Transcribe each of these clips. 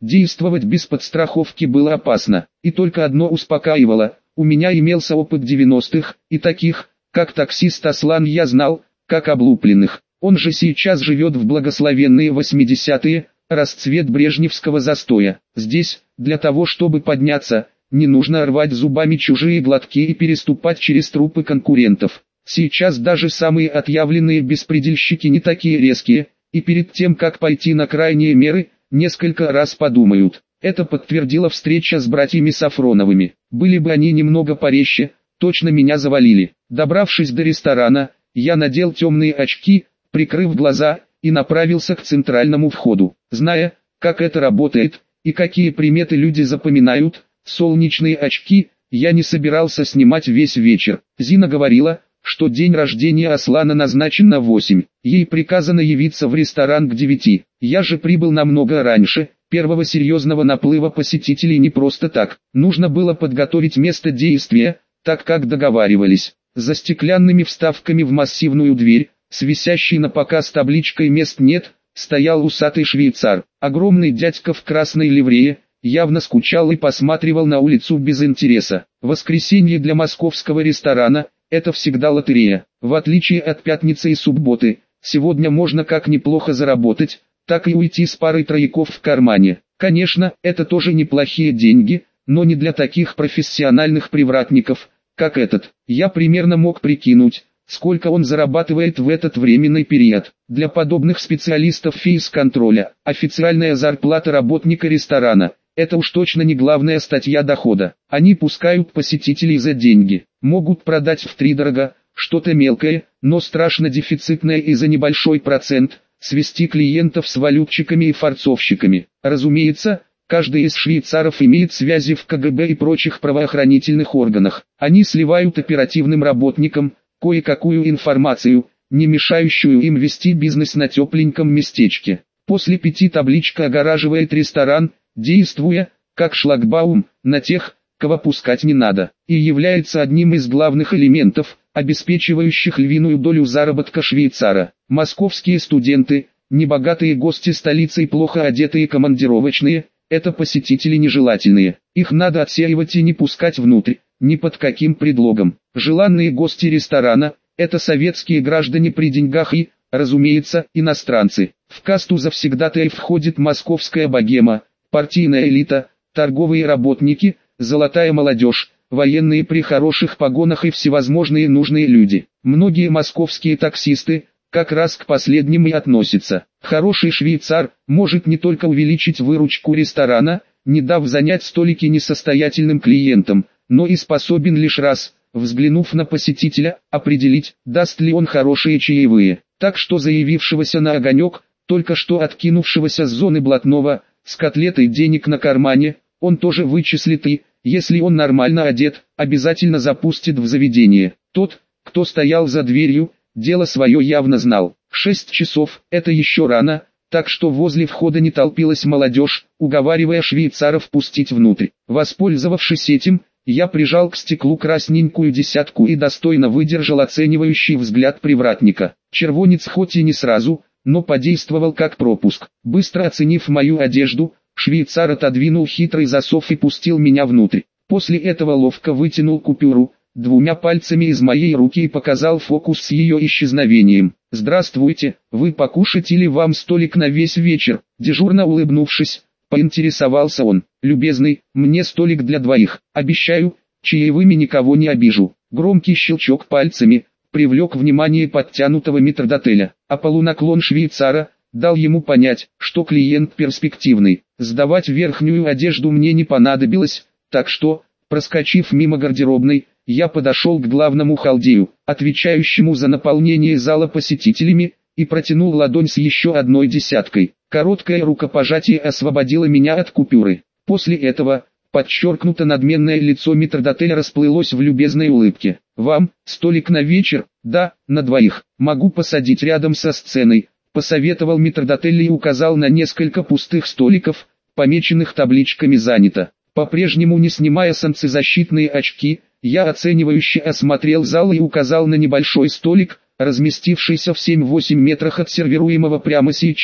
Действовать без подстраховки было опасно, и только одно успокаивало: у меня имелся опыт 90-х, и таких, как таксист Аслан, я знал, как облупленных. Он же сейчас живет в благословенные 80-е, расцвет брежневского застоя. Здесь, для того чтобы подняться, не нужно рвать зубами чужие глотки и переступать через трупы конкурентов. Сейчас даже самые отъявленные беспредельщики не такие резкие, и перед тем как пойти на крайние меры, несколько раз подумают. Это подтвердила встреча с братьями Сафроновыми. Были бы они немного порезче, точно меня завалили. Добравшись до ресторана, я надел темные очки, прикрыв глаза, и направился к центральному входу. Зная, как это работает, и какие приметы люди запоминают, солнечные очки, я не собирался снимать весь вечер. Зина говорила, что день рождения Аслана назначен на 8. Ей приказано явиться в ресторан к 9. Я же прибыл намного раньше. Первого серьезного наплыва посетителей не просто так. Нужно было подготовить место действия, так как договаривались. За стеклянными вставками в массивную дверь, с висящей на показ табличкой «Мест нет», стоял усатый швейцар. Огромный дядька в красной ливрее, явно скучал и посматривал на улицу без интереса. Воскресенье для московского ресторана – это всегда лотерея. В отличие от пятницы и субботы, сегодня можно как неплохо заработать, так и уйти с парой трояков в кармане. Конечно, это тоже неплохие деньги, но не для таких профессиональных привратников, как этот. Я примерно мог прикинуть, сколько он зарабатывает в этот временный период. Для подобных специалистов фейс-контроля, официальная зарплата работника ресторана – это уж точно не главная статья дохода. Они пускают посетителей за деньги, могут продать втридорога, что-то мелкое, но страшно дефицитное и за небольшой процент, свести клиентов с валютчиками и форцовщиками. Разумеется, каждый из швейцаров имеет связи в КГБ и прочих правоохранительных органах. Они сливают оперативным работникам кое-какую информацию, не мешающую им вести бизнес на тепленьком местечке. После 5 табличка огораживает ресторан, действуя, как шлагбаум, на тех, кого пускать не надо, и является одним из главных элементов, обеспечивающих львиную долю заработка швейцара. Московские студенты, небогатые гости столицы и плохо одетые командировочные – это посетители нежелательные. Их надо отсеивать и не пускать внутрь, ни под каким предлогом. Желанные гости ресторана – это советские граждане при деньгах и, разумеется, иностранцы. В касту завсегдатаев входит московская богема, партийная элита, торговые работники, золотая молодежь, военные при хороших погонах и всевозможные нужные люди. Многие московские таксисты как раз к последним и относятся. Хороший швейцар может не только увеличить выручку ресторана, не дав занять столики несостоятельным клиентам, но и способен лишь раз, взглянув на посетителя, определить, даст ли он хорошие чаевые. Так что заявившегося на огонек, только что откинувшегося с зоны блатного, с котлетой денег на кармане, он тоже вычислит и, если он нормально одет, обязательно запустит в заведение. Тот, кто стоял за дверью, дело свое явно знал. 6 часов – это еще рано, так что возле входа не толпилась молодежь, уговаривая швейцаров пустить внутрь. Воспользовавшись этим, я прижал к стеклу красненькую десятку и достойно выдержал оценивающий взгляд привратника. Червонец хоть и не сразу, но подействовал как пропуск. Быстро оценив мою одежду, швейцар отодвинул хитрый засов и пустил меня внутрь. После этого ловко вытянул купюру, 2 пальцами из моей руки и показал фокус с ее исчезновением. «Здравствуйте, вы покушать или вам столик на весь вечер?» Дежурно улыбнувшись, поинтересовался он. «Любезный, мне столик для 2. Обещаю, чаевыми никого не обижу». Громкий щелчок пальцами привлек внимание подтянутого метрдотеля, а полунаклон швейцара дал ему понять, что клиент перспективный. Сдавать верхнюю одежду мне не понадобилось, так что, проскочив мимо гардеробной, я подошел к главному халдею, отвечающему за наполнение зала посетителями, и протянул ладонь с еще 1 десяткой. Короткое рукопожатие освободило меня от купюры. После этого, подчеркнуто надменное лицо метрдотеля расплылось в любезной улыбке. «Вам, столик на вечер?» «Да, на 2. Могу посадить рядом со сценой», — посоветовал метрдотель и указал на несколько пустых столиков, помеченных табличками «Занято». По-прежнему не снимая солнцезащитные очки, я оценивающе осмотрел зал и указал на небольшой столик, разместившийся в 7-8 метрах от сервируемого прямо сейчас.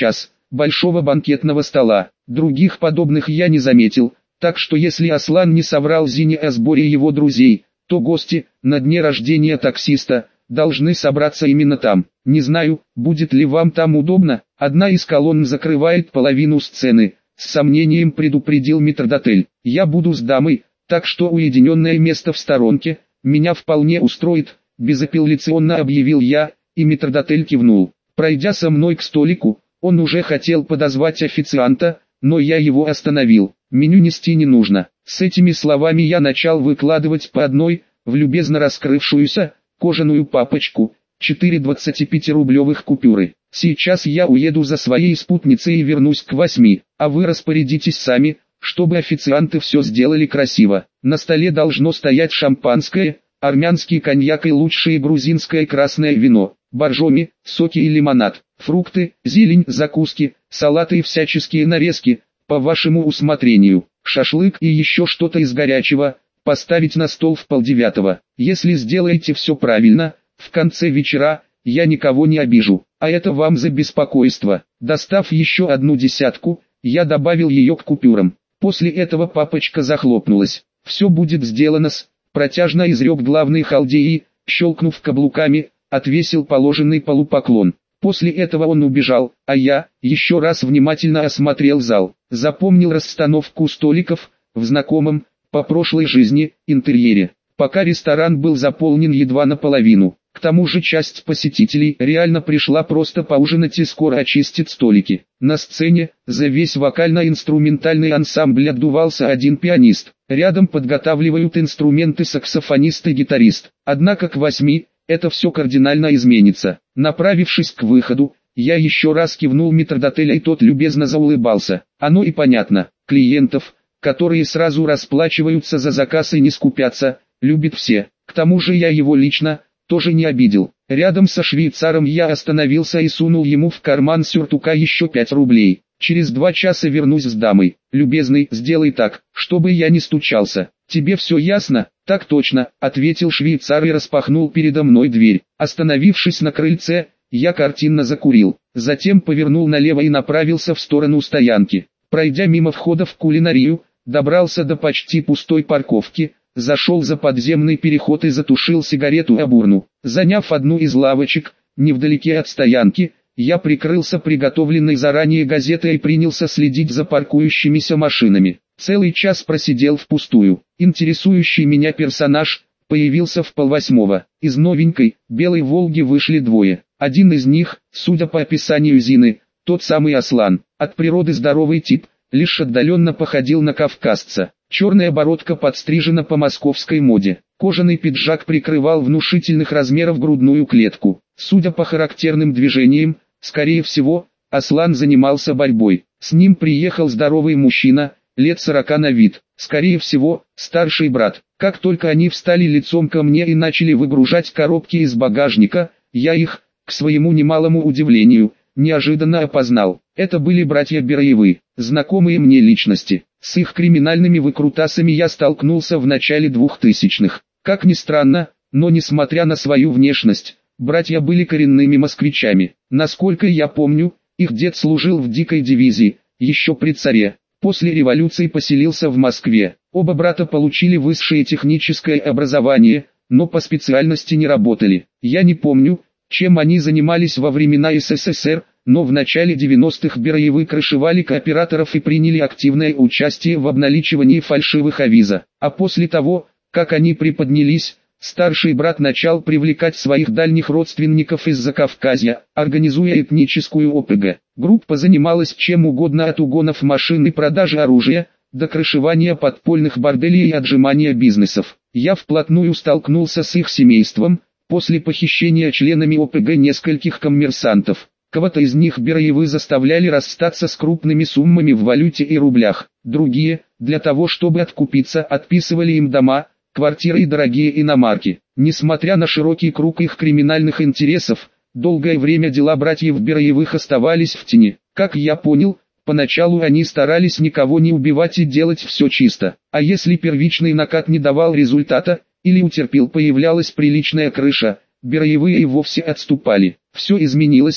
большого банкетного стола. Других подобных я не заметил, так что если Аслан не соврал Зине о сборе его друзей, то гости, на дне рождения таксиста, должны собраться именно там. Не знаю, будет ли вам там удобно, одна из колонн закрывает половину сцены, с сомнением предупредил метрдотель. Я буду с дамой, так что уединенное место в сторонке меня вполне устроит, безапелляционно объявил я, и метрдотель кивнул. Пройдя со мной к столику, он уже хотел подозвать официанта, но я его остановил. Меню нести не нужно. С этими словами я начал выкладывать по одной, в любезно раскрывшуюся, кожаную папочку, 4 25-рублевых купюры. Сейчас я уеду за своей спутницей и вернусь к 8, а вы распорядитесь сами, чтобы официанты все сделали красиво. На столе должно стоять шампанское, армянский коньяк и лучшее грузинское красное вино, боржоми, соки и лимонад, фрукты, зелень, закуски, салаты и всяческие нарезки, по вашему усмотрению, шашлык и еще что-то из горячего, поставить на стол в 8:30. Если сделаете все правильно, в конце вечера, я никого не обижу, а это вам за беспокойство. Достав еще одну десятку, я добавил ее к купюрам. После этого папочка захлопнулась. Все будет сделано протяжно изрек главный халдей и, щелкнув каблуками, отвесил положенный полупоклон. После этого он убежал, а я, еще раз внимательно осмотрел зал, запомнил расстановку столиков, в знакомом, по прошлой жизни, интерьере. Пока ресторан был заполнен едва наполовину. К тому же часть посетителей реально пришла просто поужинать и скоро очистит столики. На сцене, за весь вокально-инструментальный ансамбль отдувался один пианист. Рядом подготавливают инструменты саксофонист и гитарист. Однако к 8 это все кардинально изменится. Направившись к выходу, я еще раз кивнул метрдотеля, и тот любезно заулыбался. Оно и понятно, клиентов, которые сразу расплачиваются за заказ и не скупятся, любит все. К тому же я его лично тоже не обидел. Рядом со швейцаром я остановился и сунул ему в карман сюртука еще 5 рублей. Через 2 часа вернусь с дамой. Любезный, сделай так, чтобы я не стучался. Тебе все ясно? Так точно, ответил швейцар и распахнул передо мной дверь. Остановившись на крыльце, я картинно закурил. Затем повернул налево и направился в сторону стоянки. Пройдя мимо входа в кулинарию, добрался до почти пустой парковки, зашел за подземный переход и затушил сигарету об урну. Заняв одну из лавочек, невдалеке от стоянки, я прикрылся приготовленной заранее газетой и принялся следить за паркующимися машинами. Целый час просидел впустую. Интересующий меня персонаж появился в 7:30. Из новенькой, белой «Волги» вышли двое. Один из них, судя по описанию Зины, тот самый Аслан. От природы здоровый тип, лишь отдаленно походил на кавказца. Черная бородка подстрижена по московской моде. Кожаный пиджак прикрывал внушительных размеров грудную клетку. Судя по характерным движениям, скорее всего, Аслан занимался борьбой. С ним приехал здоровый мужчина, лет 40 на вид, скорее всего, старший брат. Как только они встали лицом ко мне и начали выгружать коробки из багажника, я их, к своему немалому удивлению, неожиданно опознал. Это были братья Бераевы, знакомые мне личности. С их криминальными выкрутасами я столкнулся в начале 2000-х. Как ни странно, но несмотря на свою внешность, братья были коренными москвичами. Насколько я помню, их дед служил в дикой дивизии, еще при царе. После революции поселился в Москве. Оба брата получили высшее техническое образование, но по специальности не работали. Я не помню, чем они занимались во времена СССР, но в начале 90-х Бераевы крышевали кооператоров и приняли активное участие в обналичивании фальшивых авиза. А после того, как они приподнялись, старший брат начал привлекать своих дальних родственников из Закавказья, организуя этническую ОПГ. Группа занималась чем угодно от угонов машин и продажи оружия, до крышевания подпольных борделей и отжимания бизнесов. Я вплотную столкнулся с их семейством, после похищения членами ОПГ нескольких коммерсантов. Кого-то из них Бераевы заставляли расстаться с крупными суммами в валюте и рублях. Другие, для того чтобы откупиться, отписывали им дома, квартиры и дорогие иномарки. Несмотря на широкий круг их криминальных интересов, долгое время дела братьев Бераевых оставались в тени. Как я понял, поначалу они старались никого не убивать и делать все чисто. А если первичный накат не давал результата, или у терпил появлялась приличная крыша, Бераевые и вовсе отступали. Все изменилось,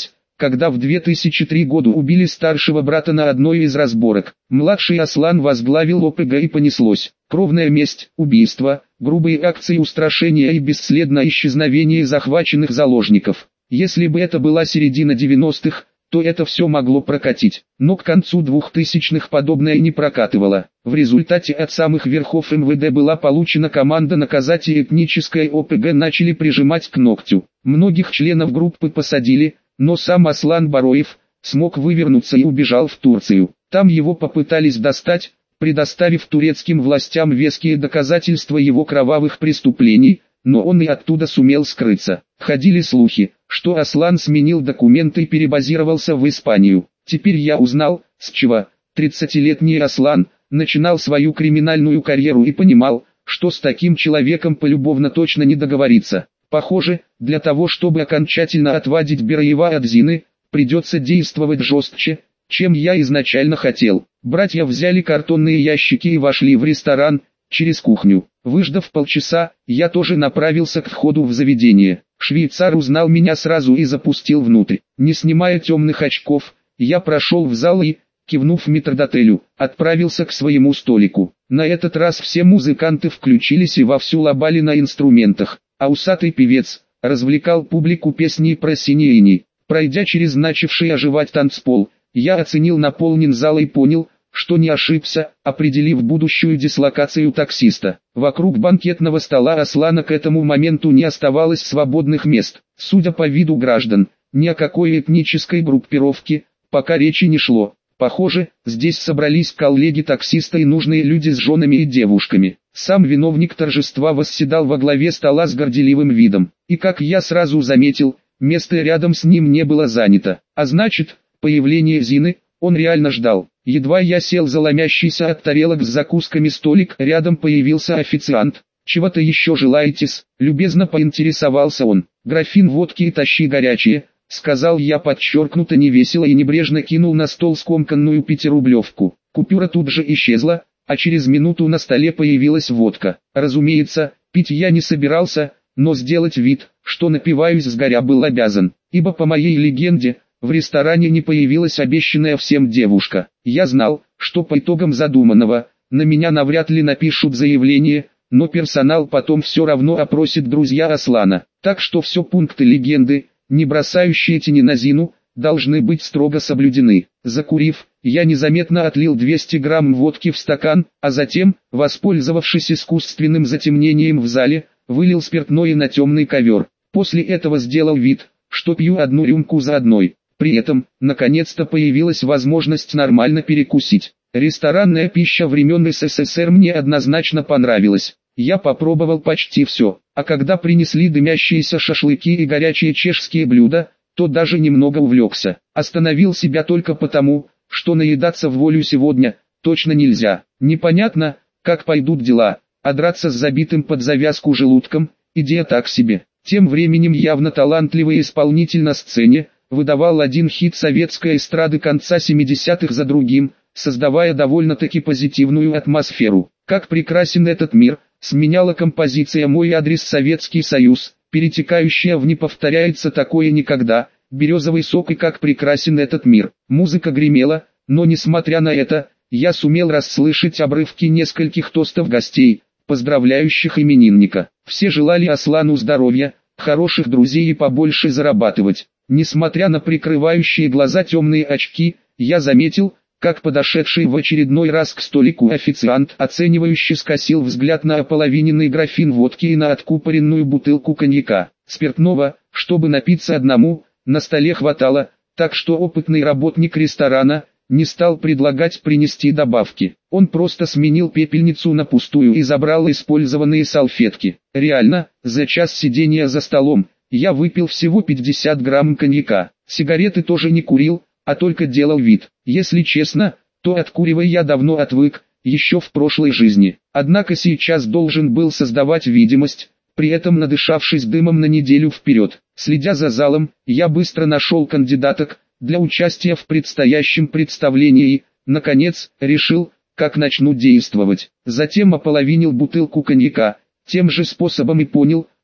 когда в 2003 году убили старшего брата на одной из разборок. Младший Аслан возглавил ОПГ и понеслось. Кровная месть, убийства, грубые акции устрашения и бесследное исчезновение захваченных заложников. Если бы это была середина 90-х, то это все могло прокатить. Но к концу 2000-х подобное не прокатывало. В результате от самых верхов МВД была получена команда наказать, и этническое ОПГ начали прижимать к ногтю. Многих членов группы посадили, но сам Аслан Бароев смог вывернуться и убежал в Турцию. Там его попытались достать, предоставив турецким властям веские доказательства его кровавых преступлений, но он и оттуда сумел скрыться. Ходили слухи, что Аслан сменил документы и перебазировался в Испанию. Теперь я узнал, с чего 30-летний Аслан начинал свою криминальную карьеру и понимал, что с таким человеком полюбовно точно не договориться. Похоже, для того чтобы окончательно отвадить Бераева от Зины, придется действовать жестче, чем я изначально хотел. Братья взяли картонные ящики и вошли в ресторан, через кухню. Выждав полчаса, я тоже направился к входу в заведение. Швейцар узнал меня сразу и запустил внутрь. Не снимая темных очков, я прошел в зал и, кивнув метрдотелю, отправился к своему столику. На этот раз все музыканты включились и вовсю лобали на инструментах, а усатый певец развлекал публику песней про синие. Пройдя через начавший оживать танцпол, я оценил наполнен зал и понял, что не ошибся, определив будущую дислокацию таксиста. Вокруг банкетного стола Аслана к этому моменту не оставалось свободных мест. Судя по виду граждан, ни о какой этнической группировке пока речи не шло. Похоже, здесь собрались коллеги таксиста и нужные люди с женами и девушками. Сам виновник торжества восседал во главе стола с горделивым видом. И как я сразу заметил, место рядом с ним не было занято. А значит, появление Зины он реально ждал. Едва я сел за ломящийся от тарелок с закусками столик, рядом появился официант. «Чего-то еще желаете-с?» — любезно поинтересовался он. «Графин водки и тащи горячее», — сказал я подчеркнуто невесело и небрежно кинул на стол скомканную 5-рублевку. Купюра тут же исчезла, а через минуту на столе появилась водка. Разумеется, пить я не собирался, но сделать вид, что напиваюсь сгоря, был обязан, ибо по моей легенде, в ресторане не появилась обещанная всем девушка. Я знал, что по итогам задуманного, на меня навряд ли напишут заявление, но персонал потом все равно опросит друзья Аслана. Так что все пункты легенды, не бросающие тени на Зину, должны быть строго соблюдены. Закурив, я незаметно отлил 200 грамм водки в стакан, а затем, воспользовавшись искусственным затемнением в зале, вылил спиртное на темный ковер. После этого сделал вид, что пью одну рюмку за одной. При этом, наконец-то появилась возможность нормально перекусить. Ресторанная пища времен СССР мне однозначно понравилась. Я попробовал почти все, а когда принесли дымящиеся шашлыки и горячие чешские блюда, то даже немного увлекся. Остановил себя только потому, что наедаться в волю сегодня точно нельзя. Непонятно, как пойдут дела, а драться с забитым под завязку желудком – идея так себе. Тем временем явно талантливый исполнитель на сцене выдавал один хит советской эстрады конца 70-х за другим, создавая довольно-таки позитивную атмосферу. «Как прекрасен этот мир», сменяла композиция «Мой адрес Советский Союз», перетекающая в «Не повторяется такое никогда», «Березовый сок» и «Как прекрасен этот мир». Музыка гремела, но несмотря на это, я сумел расслышать обрывки нескольких тостов гостей, поздравляющих именинника. Все желали Аслану здоровья, хороших друзей и побольше зарабатывать. Несмотря на прикрывающие глаза темные очки, я заметил, как подошедший в очередной раз к столику официант оценивающе скосил взгляд на ополовиненный графин водки и на откупоренную бутылку коньяка. Спиртного, чтобы напиться одному, на столе хватало, так что опытный работник ресторана не стал предлагать принести добавки. Он просто сменил пепельницу на пустую и забрал использованные салфетки. Реально, за час сидения за столом, я выпил всего 50 грамм коньяка. Сигареты тоже не курил, а только делал вид. Если честно, то от курева я давно отвык, еще в прошлой жизни. Однако сейчас должен был создавать видимость, при этом надышавшись дымом на неделю вперед. Следя за залом, я быстро нашел кандидаток для участия в предстоящем представлении и, наконец, решил, как начну действовать. Затем ополовинил бутылку коньяка, тем же способом и понял,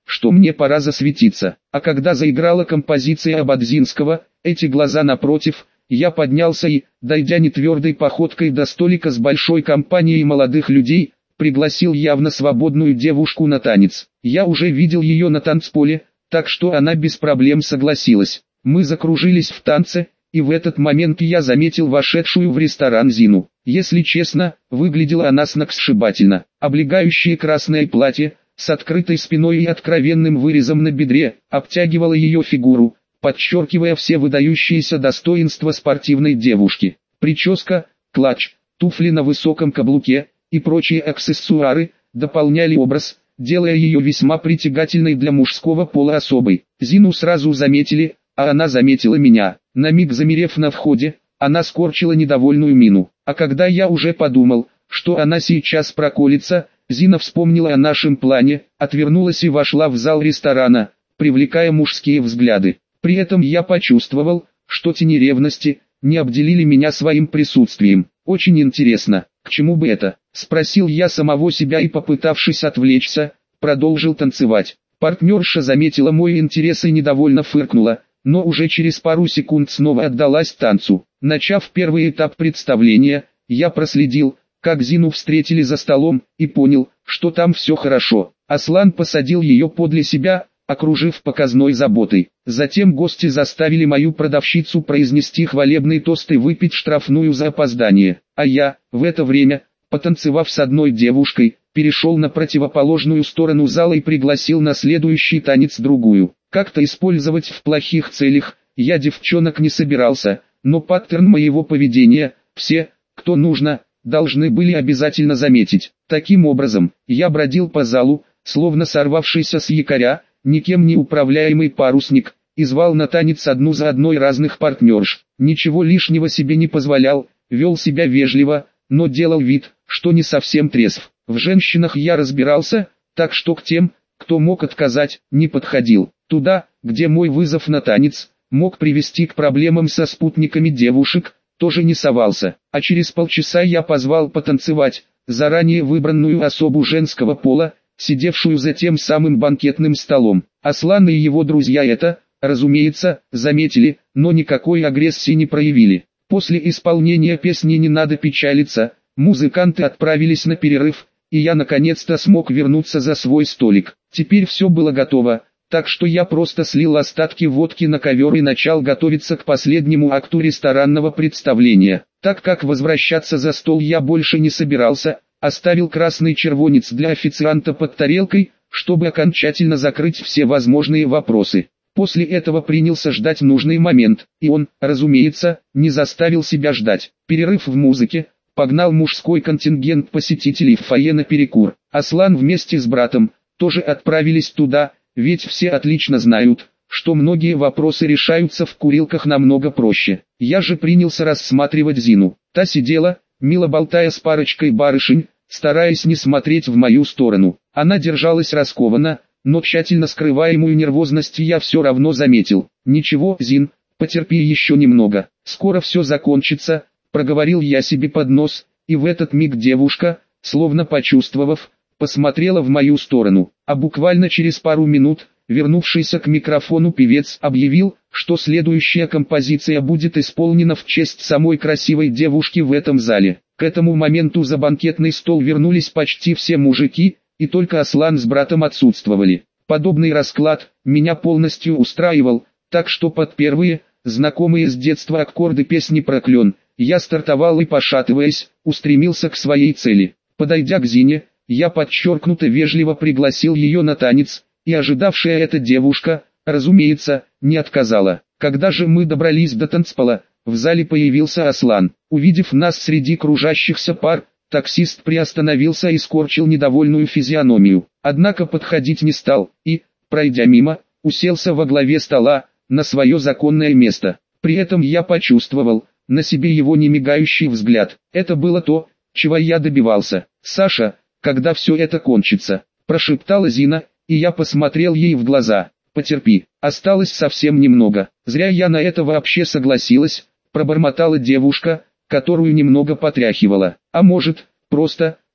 что мне пора засветиться. А когда заиграла композиция Ободзинского, эти глаза напротив, я поднялся и, дойдя нетвердой походкой до столика с большой компанией молодых людей, пригласил явно свободную девушку на танец. Я уже видел ее на танцполе, так что она без проблем согласилась. Мы закружились в танце, и в этот момент я заметил вошедшую в ресторан Зину. Если честно, выглядела она сногсшибательно. Облегающее красное платье, с открытой спиной и откровенным вырезом на бедре, обтягивало ее фигуру, подчеркивая все выдающиеся достоинства спортивной девушки. Прическа, клатч, туфли на высоком каблуке и прочие аксессуары дополняли образ, делая ее весьма притягательной для мужского пола особой. Зину сразу заметили, а она заметила меня. На миг замерев на входе, она скорчила недовольную мину. А когда я уже подумал, что она сейчас проколется, Зина вспомнила о нашем плане, отвернулась и вошла в зал ресторана, привлекая мужские взгляды. При этом я почувствовал, что тени ревности не обделили меня своим присутствием. Очень интересно, к чему бы это? Спросил я самого себя и, попытавшись отвлечься, продолжил танцевать. Партнерша заметила мой интерес и недовольно фыркнула, но уже через пару секунд снова отдалась танцу. Начав первый этап представления, я проследил, как Зину встретили за столом, и понял, что там все хорошо. Аслан посадил ее подле себя, окружив показной заботой. Затем гости заставили мою продавщицу произнести хвалебный тост и выпить штрафную за опоздание. А я, в это время, потанцевав с одной девушкой, перешел на противоположную сторону зала и пригласил на следующий танец другую. Как-то использовать в плохих целях я девчонок не собирался, но паттерн моего поведения все, кто нужно, должны были обязательно заметить. Таким образом, я бродил по залу, словно сорвавшийся с якоря, никем не управляемый парусник, и звал на танец одну за одной разных партнерш. Ничего лишнего себе не позволял, вел себя вежливо, но делал вид, что не совсем трезв. В женщинах я разбирался, так что к тем, кто мог отказать, не подходил. Туда, где мой вызов на танец мог привести к проблемам со спутниками девушек, тоже не совался. А через полчаса я позвал потанцевать заранее выбранную особу женского пола, сидевшую за тем самым банкетным столом. Аслан и его друзья это, разумеется, заметили, но никакой агрессии не проявили. После исполнения песни «Не надо печалиться», музыканты отправились на перерыв, и я наконец-то смог вернуться за свой столик. Теперь все было готово, так что я просто слил остатки водки на ковер и начал готовиться к последнему акту ресторанного представления. Так как возвращаться за стол я больше не собирался, оставил красный червонец для официанта под тарелкой, чтобы окончательно закрыть все возможные вопросы. После этого принялся ждать нужный момент, и он, разумеется, не заставил себя ждать. Перерыв в музыке погнал мужской контингент посетителей в фойе на перекур. Аслан вместе с братом тоже отправились туда, ведь все отлично знают, что многие вопросы решаются в курилках намного проще. Я же принялся рассматривать Зину. Та сидела, мило болтая с парочкой барышень, стараясь не смотреть в мою сторону. Она держалась раскованно, но тщательно скрываемую нервозность я все равно заметил. «Ничего, Зин, потерпи еще немного, скоро все закончится», проговорил я себе под нос, и в этот миг девушка, словно почувствовав, посмотрела в мою сторону. А буквально через пару минут, вернувшийся к микрофону певец объявил, что следующая композиция будет исполнена в честь самой красивой девушки в этом зале. К этому моменту за банкетный стол вернулись почти все мужики, и только Аслан с братом отсутствовали. Подобный расклад меня полностью устраивал, так что под первые, знакомые с детства аккорды песни «Проклен», я стартовал и, пошатываясь, устремился к своей цели. Подойдя к Зине, я подчеркнуто вежливо пригласил ее на танец, и ожидавшая эта девушка, разумеется, не отказала. Когда же мы добрались до танцпола, в зале появился Аслан. Увидев нас среди кружащихся пар, таксист приостановился и скорчил недовольную физиономию. Однако подходить не стал, и, пройдя мимо, уселся во главе стола, на свое законное место. При этом я почувствовал на себе его немигающий взгляд. Это было то, чего я добивался. «Саша, когда все это кончится?» – прошептала Зина, и я посмотрел ей в глаза. «Потерпи, осталось совсем немного». «Зря я на это вообще согласилась», – пробормотала девушка, которую немного потряхивала. «А может, просто,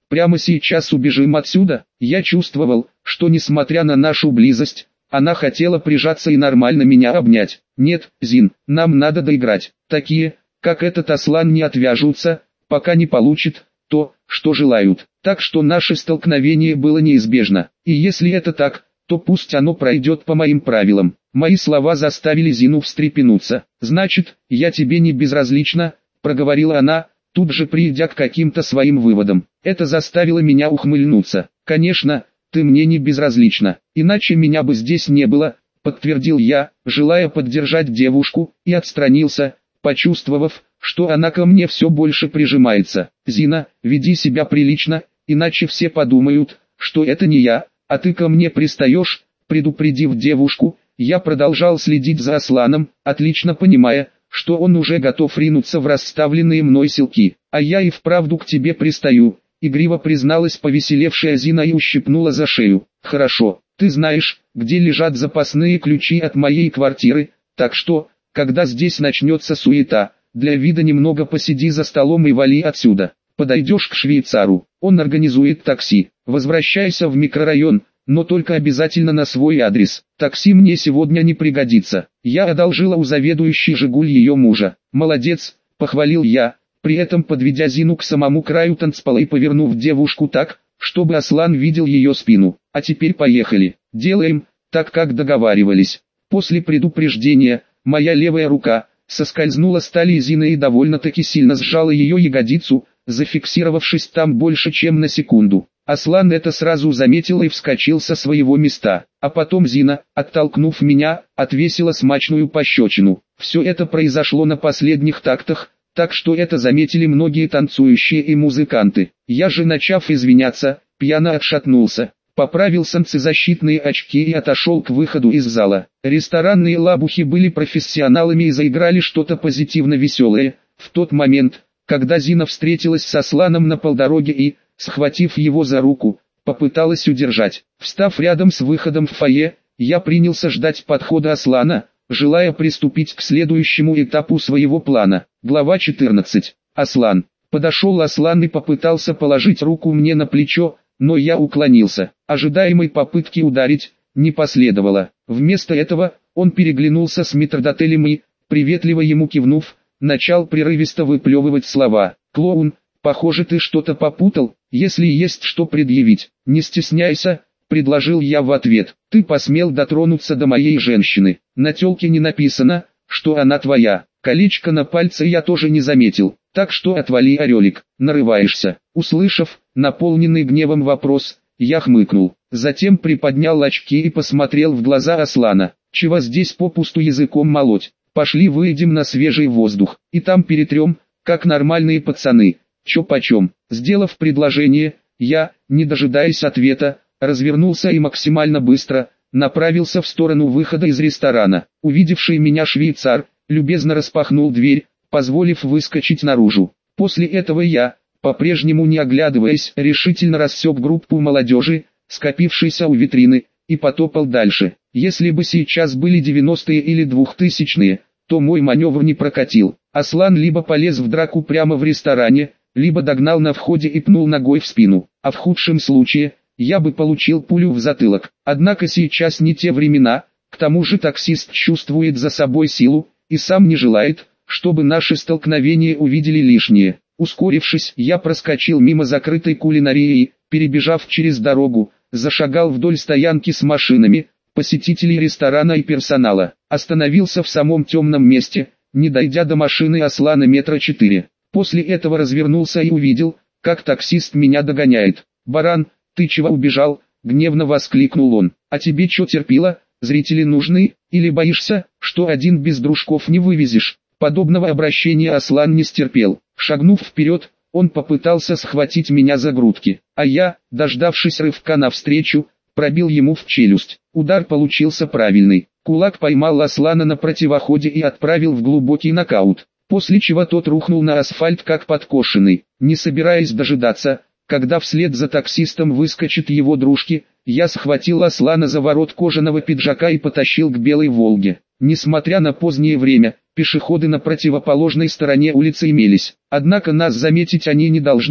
Прямо сейчас убежим отсюда. Я чувствовал, что несмотря на нашу близость, она хотела прижаться и нормально меня обнять. Нет, Зин, нам надо доиграть. Такие, как этот Аслан, не отвяжутся, пока не получат то, что желают. Так что наше столкновение было неизбежно. И если это так, то пусть оно пройдет по моим правилам. Мои слова заставили Зину встрепенуться. «Значит, я тебе не безразлична», — проговорила она, тут же придя к каким-то своим выводам. Это заставило меня ухмыльнуться. «Конечно, ты мне не безразлична, иначе меня бы здесь не было», — подтвердил я, желая поддержать девушку, и отстранился, почувствовав, что она ко мне все больше прижимается. «Зина, веди себя прилично, иначе все подумают, что это не я, а ты ко мне пристаешь», — предупредив девушку, я продолжал следить за Асланом, отлично понимая, что он уже готов ринуться в расставленные мной силки. «А я и вправду к тебе пристаю», — игриво призналась повеселевшая Зина и ущипнула за шею. «Хорошо, ты знаешь, где лежат запасные ключи от моей квартиры, так что, когда здесь начнется суета, для вида немного посиди за столом и вали отсюда. Подойдешь к швейцару, он организует такси, возвращайся в микрорайон, но только обязательно на свой адрес. Такси мне сегодня не пригодится. Я одолжила у заведующей «Жигуль» ее мужа. «Молодец», — похвалил я, при этом подведя Зину к самому краю танцпола и повернув девушку так, чтобы Аслан видел ее спину. «А теперь поехали. Делаем, так как договаривались». После предупреждения, моя левая рука соскользнула с талии Зины и довольно-таки сильно сжала ее ягодицу, зафиксировавшись там больше чем на секунду. Аслан это сразу заметил и вскочил со своего места, а потом Зина, оттолкнув меня, отвесила смачную пощечину. Все это произошло на последних тактах, так что это заметили многие танцующие и музыканты. Я же, начав извиняться, пьяно отшатнулся, поправил солнцезащитные очки и отошел к выходу из зала. Ресторанные лабухи были профессионалами и заиграли что-то позитивно веселое. В тот момент, когда Зина встретилась с Асланом на полдороге и, схватив его за руку, попыталась удержать. Встав рядом с выходом в фойе, я принялся ждать подхода Аслана, желая приступить к следующему этапу своего плана. Глава 14. Аслан. Подошел Аслан и попытался положить руку мне на плечо, но я уклонился. Ожидаемой попытки ударить не последовало. Вместо этого, он переглянулся с метрдотелем и, приветливо ему кивнув, начал прерывисто выплевывать слова. «Клоун, похоже, ты что-то попутал, если есть что предъявить, не стесняйся», — предложил я в ответ. «Ты посмел дотронуться до моей женщины. На тёлке не написано, что она твоя. Колечко на пальце я тоже не заметил, так что отвали, орелик, нарываешься». Услышав наполненный гневом вопрос, я хмыкнул. Затем приподнял очки и посмотрел в глаза Аслана. «Чего здесь попусту языком молоть? Пошли выйдем на свежий воздух, и там перетрем, как нормальные пацаны. Чё почем?» Сделав предложение, я, не дожидаясь ответа, развернулся и максимально быстро направился в сторону выхода из ресторана. Увидевший меня швейцар любезно распахнул дверь, позволив выскочить наружу. После этого я, по-прежнему не оглядываясь, решительно рассек группу молодежи, скопившейся у витрины, и потопал дальше. Если бы сейчас были 90-е или 2000-е, то мой маневр не прокатил. Аслан либо полез в драку прямо в ресторане, либо догнал на входе и пнул ногой в спину, а в худшем случае, я бы получил пулю в затылок. Однако сейчас не те времена, к тому же таксист чувствует за собой силу, и сам не желает, чтобы наши столкновения увидели лишнее. Ускорившись, я проскочил мимо закрытой кулинарии и, перебежав через дорогу, зашагал вдоль стоянки с машинами, посетителей ресторана и персонала. Остановился в самом темном месте, не дойдя до машины Аслана метра 4. После этого развернулся и увидел, как таксист меня догоняет. «Баран, ты чего убежал?» — гневно воскликнул он. «А тебе чё терпило? Зрители нужны, или боишься, что один без дружков не вывезешь?» Подобного обращения Аслан не стерпел. Шагнув вперед, он попытался схватить меня за грудки, а я, дождавшись рывка навстречу, пробил ему в челюсть. Удар получился правильный. Кулак поймал Аслана на противоходе и отправил в глубокий нокаут, после чего тот рухнул на асфальт как подкошенный. Не собираясь дожидаться, когда вслед за таксистом выскочат его дружки, я схватил Аслана за ворот кожаного пиджака и потащил к Белой Волге. Несмотря на позднее время, пешеходы на противоположной стороне улицы имелись, однако нас заметить они не должны,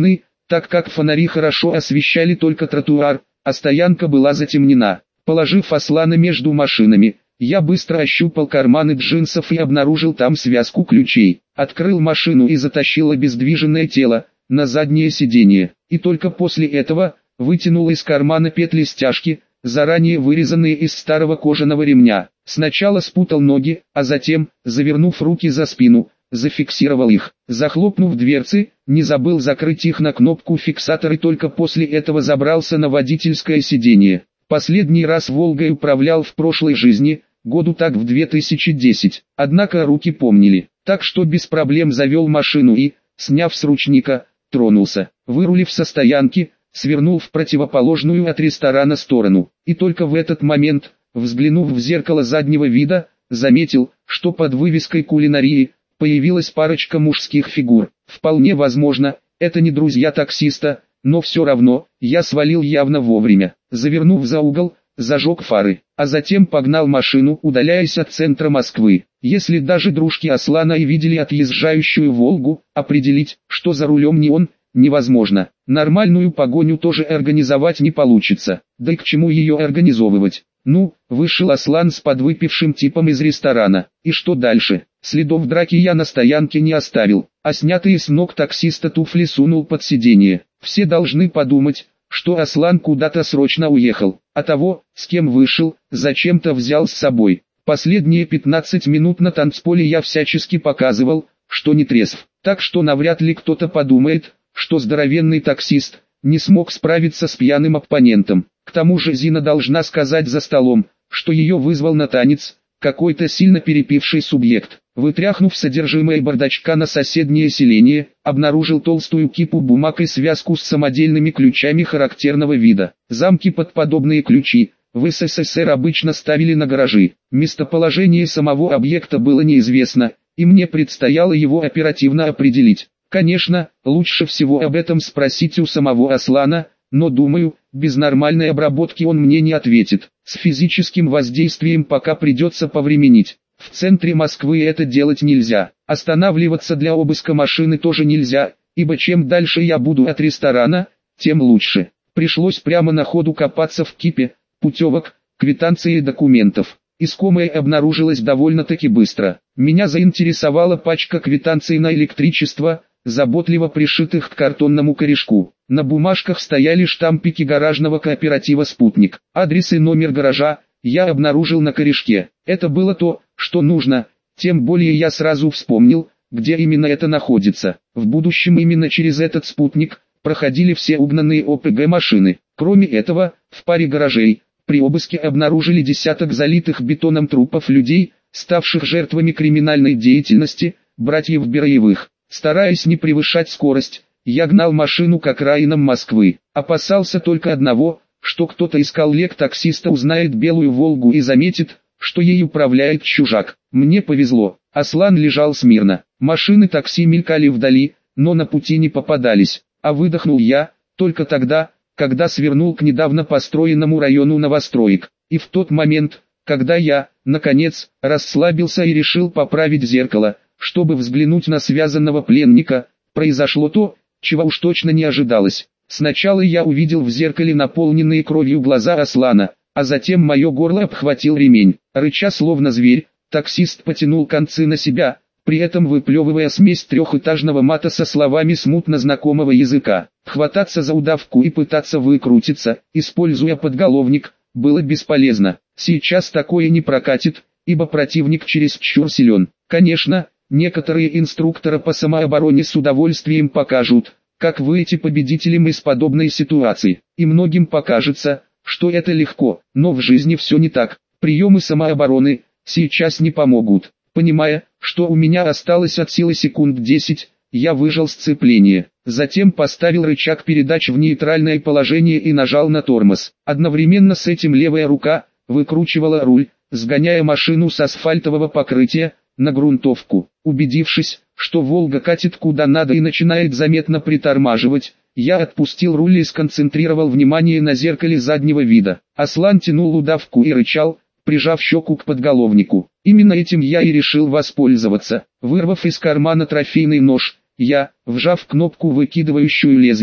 так как фонари хорошо освещали только тротуар, а стоянка была затемнена. Положив Аслана между машинами, я быстро ощупал карманы джинсов и обнаружил там связку ключей. Открыл машину и затащил обездвиженное тело на заднее сиденье, и только после этого вытянул из кармана петли стяжки, заранее вырезанные из старого кожаного ремня. Сначала спутал ноги, а затем, завернув руки за спину, зафиксировал их. Захлопнув дверцы, не забыл закрыть их на кнопку фиксатора и только после этого забрался на водительское сиденье. Последний раз Волгой управлял в прошлой жизни, году так в 2010. Однако руки помнили, так что без проблем завел машину и, сняв с ручника, тронулся. Вырулив со стоянки, свернул в противоположную от ресторана сторону. И только в этот момент, взглянув в зеркало заднего вида, заметил, что под вывеской кулинарии появилась парочка мужских фигур. Вполне возможно, это не друзья таксиста, но все равно, я свалил явно вовремя. Завернув за угол, зажег фары, а затем погнал машину, удаляясь от центра Москвы. Если даже дружки Аслана и видели отъезжающую «Волгу», определить, что за рулем не он, невозможно. Нормальную погоню тоже организовать не получится, да и к чему ее организовывать? Ну, вышел Аслан с подвыпившим типом из ресторана, и что дальше? Следов драки я на стоянке не оставил, а снятые с ног таксиста туфли сунул под сиденье. Все должны подумать, что Аслан куда-то срочно уехал, а того, с кем вышел, зачем-то взял с собой. Последние 15 минут на танцполе я всячески показывал, что не трезв, так что навряд ли кто-то подумает, что здоровенный таксист не смог справиться с пьяным оппонентом. К тому же Зина должна сказать за столом, что ее вызвал на танец какой-то сильно перепивший субъект. Вытряхнув содержимое бардачка на соседнее селение, обнаружил толстую кипу бумаг и связку с самодельными ключами характерного вида. Замки под подобные ключи в СССР обычно ставили на гаражи. Местоположение самого объекта было неизвестно, и мне предстояло его оперативно определить. Конечно, лучше всего об этом спросить у самого Аслана, но думаю, без нормальной обработки он мне не ответит. С физическим воздействием пока придется повременить. В центре Москвы это делать нельзя. Останавливаться для обыска машины тоже нельзя, ибо чем дальше я буду от ресторана, тем лучше. Пришлось прямо на ходу копаться в кипе путевок, квитанций и документов. Искомое обнаружилось довольно-таки быстро. Меня заинтересовала пачка квитанций на электричество, заботливо пришитых к картонному корешку. На бумажках стояли штампики гаражного кооператива «Спутник». Адрес и номер гаража я обнаружил на корешке. Это было то, что нужно, тем более я сразу вспомнил, где именно это находится. В будущем именно через этот «Спутник» проходили все угнанные ОПГ машины. Кроме этого, в паре гаражей при обыске обнаружили десяток залитых бетоном трупов людей, ставших жертвами криминальной деятельности, братьев Бероевых. Стараясь не превышать скорость, я гнал машину к окраинам Москвы. Опасался только одного, что кто-то из коллег таксиста узнает белую «Волгу» и заметит, что ей управляет чужак. Мне повезло, Аслан лежал смирно. Машины такси мелькали вдали, но на пути не попадались. А выдохнул я, только тогда, когда свернул к недавно построенному району новостроек. И в тот момент, когда я, наконец, расслабился и решил поправить зеркало, чтобы взглянуть на связанного пленника, произошло то, чего уж точно не ожидалось. Сначала я увидел в зеркале наполненные кровью глаза Аслана, а затем мое горло обхватил ремень. Рыча словно зверь, таксист потянул концы на себя, при этом выплевывая смесь трехэтажного мата со словами смутно знакомого языка. Хвататься за удавку и пытаться выкрутиться, используя подголовник, было бесполезно. Сейчас такое не прокатит, ибо противник чересчур силен. Конечно, некоторые инструкторы по самообороне с удовольствием покажут, как выйти победителем из подобной ситуации. И многим покажется, что это легко, но в жизни все не так. Приемы самообороны сейчас не помогут. Понимая, что у меня осталось от силы секунд 10, я выжал сцепление. Затем поставил рычаг передач в нейтральное положение и нажал на тормоз. Одновременно с этим левая рука выкручивала руль, сгоняя машину с асфальтового покрытия на грунтовку. Убедившись, что «Волга» катит куда надо и начинает заметно притормаживать, я отпустил руль и сконцентрировал внимание на зеркале заднего вида. Аслан тянул удавку и рычал, прижав щеку к подголовнику. Именно этим я и решил воспользоваться. Вырвав из кармана трофейный нож, я, вжав кнопку, выкидывающую лезвие,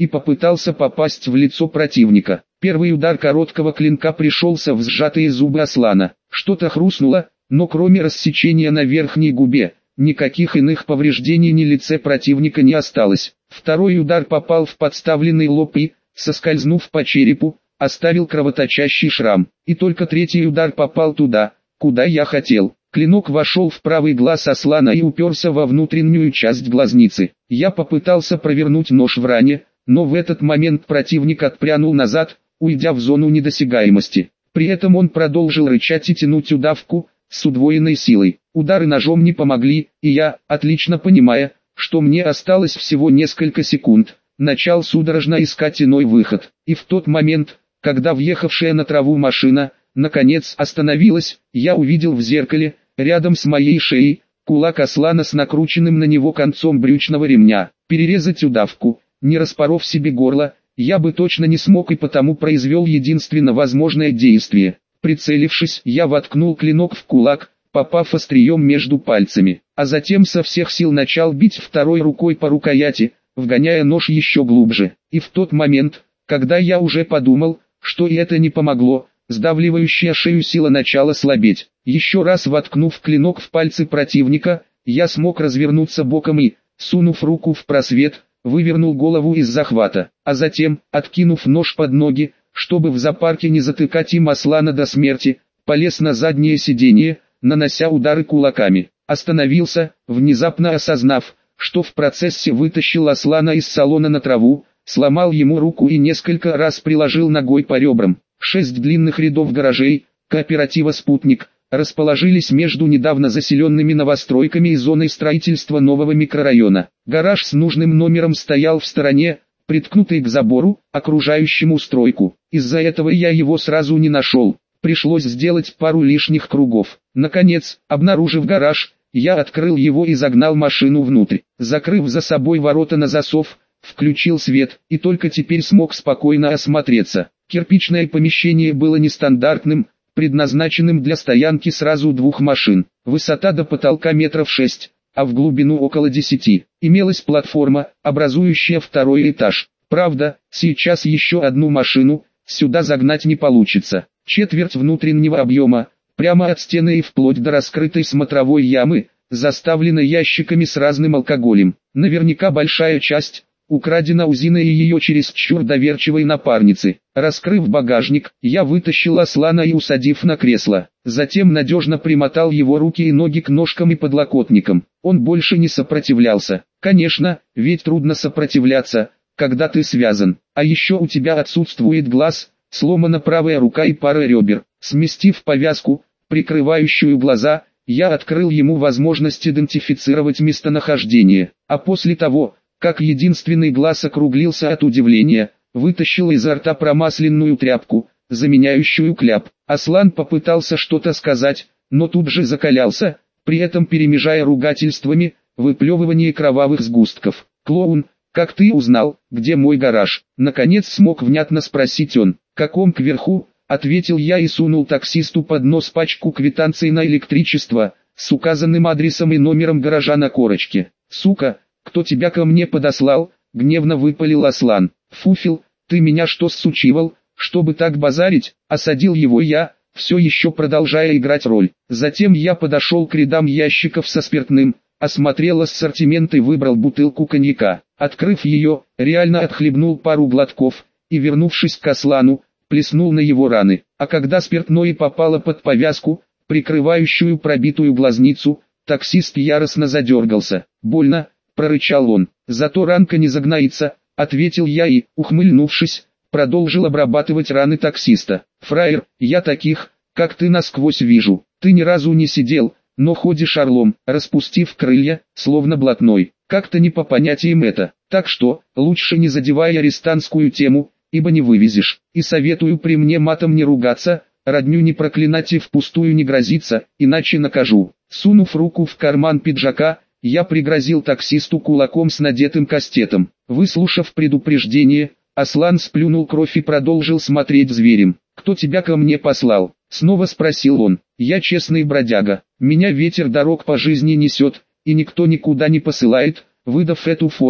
и попытался попасть в лицо противника. Первый удар короткого клинка пришелся в сжатые зубы Аслана. Что-то хрустнуло, но кроме рассечения на верхней губе, никаких иных повреждений на лице противника не осталось. Второй удар попал в подставленный лоб и, соскользнув по черепу, оставил кровоточащий шрам. И только третий удар попал туда, куда я хотел. Клинок вошел в правый глаз Аслана и уперся во внутреннюю часть глазницы. Я попытался провернуть нож в ране, но в этот момент противник отпрянул назад, уйдя в зону недосягаемости. При этом он продолжил рычать и тянуть удавку с удвоенной силой. Удары ножом не помогли, и я, отлично понимая, что мне осталось всего несколько секунд, начал судорожно искать иной выход. И в тот момент, когда въехавшая на траву машина, наконец остановилась, я увидел в зеркале, рядом с моей шеей, кулак Аслана с накрученным на него концом брючного ремня. Перерезать удавку, не распоров себе горло, я бы точно не смог и потому произвел единственно возможное действие. Прицелившись, я воткнул клинок в кулак, попав острием между пальцами, а затем со всех сил начал бить второй рукой по рукояти, вгоняя нож еще глубже. И в тот момент, когда я уже подумал, что и это не помогло, сдавливающая шею сила начала слабеть. Еще раз воткнув клинок в пальцы противника, я смог развернуться боком и, сунув руку в просвет, вывернул голову из захвата, а затем, откинув нож под ноги, чтобы в зоопарке не затыкать им Аслана до смерти, полез на заднее сиденье, нанося удары кулаками. Остановился, внезапно осознав, что в процессе вытащил Аслана из салона на траву, сломал ему руку и несколько раз приложил ногой по ребрам. 6 длинных рядов гаражей, кооператива «Спутник», расположились между недавно заселенными новостройками и зоной строительства нового микрорайона. Гараж с нужным номером стоял в стороне, приткнутый к забору, окружающему стройку. Из-за этого я его сразу не нашел. Пришлось сделать пару лишних кругов. Наконец, обнаружив гараж, я открыл его и загнал машину внутрь. Закрыв за собой ворота на засов, включил свет, и только теперь смог спокойно осмотреться. Кирпичное помещение было нестандартным, предназначенным для стоянки сразу 2 машин. Высота до потолка метров 6, а в глубину около 10. Имелась платформа, образующая 2-й этаж. Правда, сейчас еще одну машину сюда загнать не получится. Четверть внутреннего объема, прямо от стены и вплоть до раскрытой смотровой ямы, заставлена ящиками с разным алкоголем. Наверняка большая часть украдена у Зины и ее чересчур доверчивой напарницы. Раскрыв багажник, я вытащил Аслана и усадив на кресло. Затем надежно примотал его руки и ноги к ножкам и подлокотникам. Он больше не сопротивлялся. Конечно, ведь трудно сопротивляться, когда ты связан. А еще у тебя отсутствует глаз, сломана правая рука и пара ребер. Сместив повязку, прикрывающую глаза, я открыл ему возможность идентифицировать местонахождение. А после того, как единственный глаз округлился от удивления, вытащил изо рта промасленную тряпку, заменяющую кляп. Аслан попытался что-то сказать, но тут же закалялся, при этом перемежая ругательствами, выплевывание кровавых сгустков. «Клоун, как ты узнал, где мой гараж?» Наконец смог внятно спросить он. «Каком кверху?» — ответил я и сунул таксисту под нос пачку квитанций на электричество, с указанным адресом и номером гаража на корочке. «Сука! Кто тебя ко мне подослал?» — гневно выпалил Аслан. «Фуфел, ты меня что ссучивал, чтобы так базарить?» — осадил его я, все еще продолжая играть роль. Затем я подошел к рядам ящиков со спиртным, осмотрел ассортимент и выбрал бутылку коньяка. Открыв ее, реально отхлебнул пару глотков, и вернувшись к Аслану, плеснул на его раны. А когда спиртное попало под повязку, прикрывающую пробитую глазницу, таксист яростно задергался. «Больно», — прорычал он. «Зато ранка не загноится», — ответил я и, ухмыльнувшись, продолжил обрабатывать раны таксиста. «Фраер, я таких, как ты, насквозь вижу. Ты ни разу не сидел, но ходишь орлом, распустив крылья, словно блатной. Как-то не по понятиям это. Так что, лучше не задевай арестантскую тему, ибо не вывезешь. И советую при мне матом не ругаться, родню не проклинать и впустую не грозиться, иначе накажу». Сунув руку в карман пиджака, я пригрозил таксисту кулаком с надетым кастетом. Выслушав предупреждение, Аслан сплюнул кровь и продолжил смотреть зверем. «Кто тебя ко мне послал?» — снова спросил он. «Я честный бродяга. Меня ветер дорог по жизни несет, и никто никуда не посылает». Выдав эту формулу,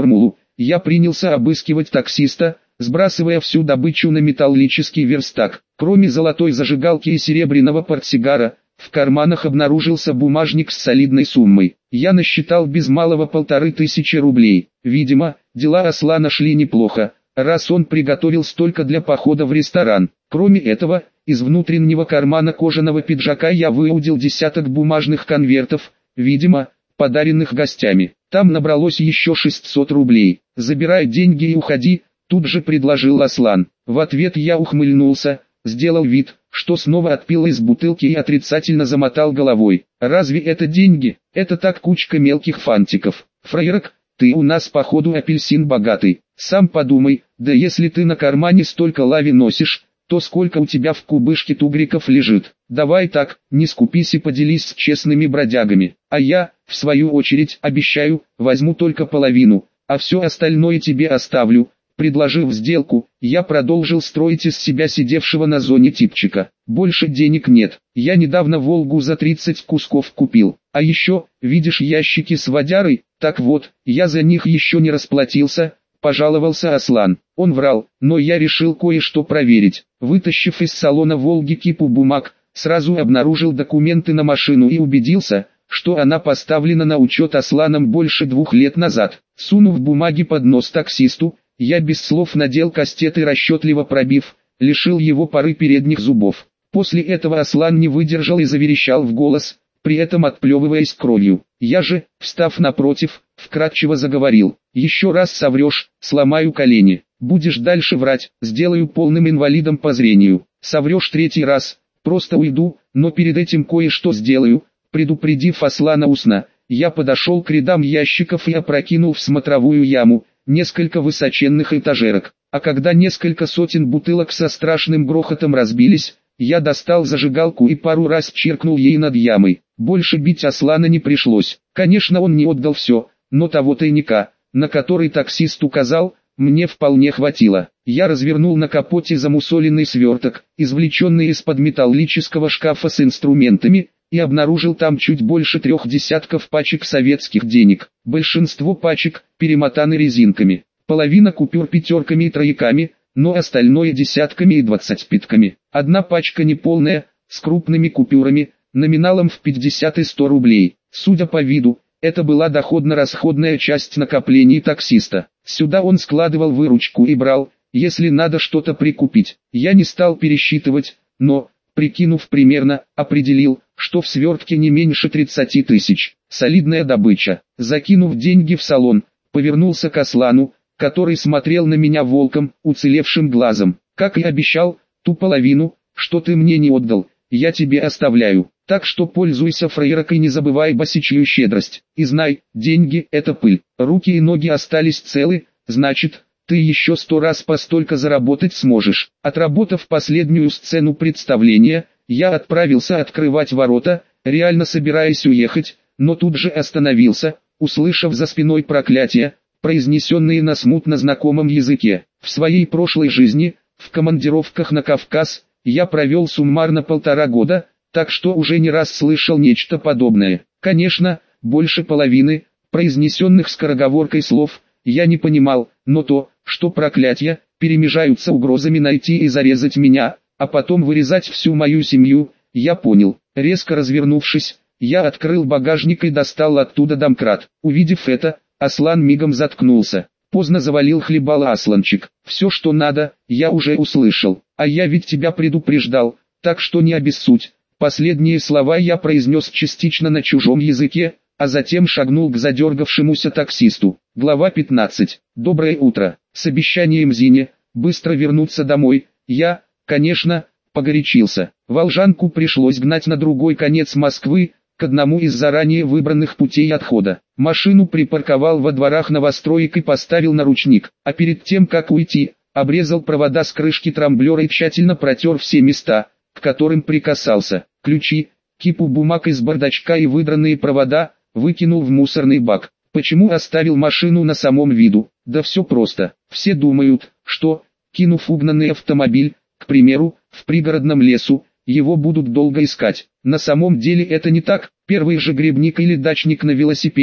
я принялся обыскивать таксиста, сбрасывая всю добычу на металлический верстак. Кроме золотой зажигалки и серебряного портсигара, в карманах обнаружился бумажник с солидной суммой. Я насчитал без малого 1500 рублей. Видимо, дела Аслана шли неплохо, раз он приготовил столько для похода в ресторан. Кроме этого, из внутреннего кармана кожаного пиджака я выудил десяток бумажных конвертов, видимо, подаренных гостями. Там набралось еще 600 рублей. «Забирай деньги и уходи», тут же предложил Аслан. В ответ я ухмыльнулся, сделал вид, что снова отпил из бутылки и отрицательно замотал головой. «Разве это деньги? Это так кучка мелких фантиков. Фраерок, ты у нас походу апельсин богатый. Сам подумай, да если ты на кармане столько лави носишь, то сколько у тебя в кубышке тугриков лежит. Давай так, не скупись и поделись с честными бродягами. А я, в свою очередь, обещаю, возьму только половину, а все остальное тебе оставлю». Предложив сделку, я продолжил строить из себя сидевшего на зоне типчика. Больше денег нет. Я недавно Волгу за 30 кусков купил. А еще, видишь ящики с водярой? Так вот, я за них еще не расплатился, пожаловался Аслан. Он врал, но я решил кое-что проверить. Вытащив из салона Волги кипу бумаг, сразу обнаружил документы на машину и убедился, что она поставлена на учет Асланом больше 2 лет назад. Сунув бумаги под нос таксисту, я без слов надел кастет и, расчетливо пробив, лишил его пары передних зубов. После этого Аслан не выдержал и заверещал в голос, при этом отплевываясь кровью. Я же, встав напротив, вкратчиво заговорил: «Еще раз соврешь, сломаю колени. Будешь дальше врать, сделаю полным инвалидом по зрению. Соврешь 3-й раз, просто уйду, но перед этим кое-что сделаю». Предупредив Аслана устно, я подошел к рядам ящиков и опрокинул в смотровую яму несколько высоченных этажерок. А когда несколько сотен бутылок со страшным грохотом разбились, я достал зажигалку и пару раз чиркнул ей над ямой. Больше бить Аслана не пришлось. Конечно, он не отдал все, но того тайника, на который таксист указал, мне вполне хватило. Я развернул на капоте замусоленный сверток, извлеченный из-под металлического шкафа с инструментами, и обнаружил там чуть больше 3 десятков пачек советских денег. Большинство пачек перемотаны резинками, половина купюр 5-ками и 3-ками, но остальное десятками и 25-ками. Одна пачка неполная, с крупными купюрами, номиналом в 50 и 100 рублей. Судя по виду, это была доходно-расходная часть накоплений таксиста. Сюда он складывал выручку и брал, если надо что-то прикупить. Я не стал пересчитывать, но, прикинув примерно, определил, что в свертке не меньше 30 тысяч. Солидная добыча. Закинув деньги в салон, повернулся к Аслану, который смотрел на меня волком, уцелевшим глазом. «Как и обещал, ту половину, что ты мне не отдал, я тебе оставляю. Так что пользуйся, фраерок, и не забывай босичью щедрость. И знай, деньги – это пыль. Руки и ноги остались целы, значит, ты еще 100 раз постолько заработать сможешь». Отработав последнюю сцену представления, я отправился открывать ворота, реально собираясь уехать, но тут же остановился, услышав за спиной проклятия, произнесенные на смутно знакомом языке. В своей прошлой жизни, в командировках на Кавказ, я провел суммарно 1,5 года, так что уже не раз слышал нечто подобное. Конечно, больше половины произнесенных скороговоркой слов я не понимал, но то, что проклятия перемежаются угрозами найти и зарезать меня, а потом вырезать всю мою семью, я понял. Резко развернувшись, я открыл багажник и достал оттуда домкрат. Увидев это, Аслан мигом заткнулся. Поздно завалил хлебало, Асланчик. Все, что надо, я уже услышал. А я ведь тебя предупреждал, так что не обессудь. Последние слова я произнес частично на чужом языке, а затем шагнул к задергавшемуся таксисту. Глава 15. Доброе утро. С обещанием Зине быстро вернуться домой, я, конечно, погорячился. Волжанку пришлось гнать на другой конец Москвы, к одному из заранее выбранных путей отхода. Машину припарковал во дворах новостроек и поставил на ручник, а перед тем как уйти, обрезал провода с крышки трамблера и тщательно протер все места, к которым прикасался. Ключи, кипу бумаг из бардачка и выдранные провода выкинул в мусорный бак. Почему оставил машину на самом виду? Да все просто. Все думают, что, кинув угнанный автомобиль, к примеру, в пригородном лесу, его будут долго искать. На самом деле это не так. Первый же грибник или дачник на велосипеде,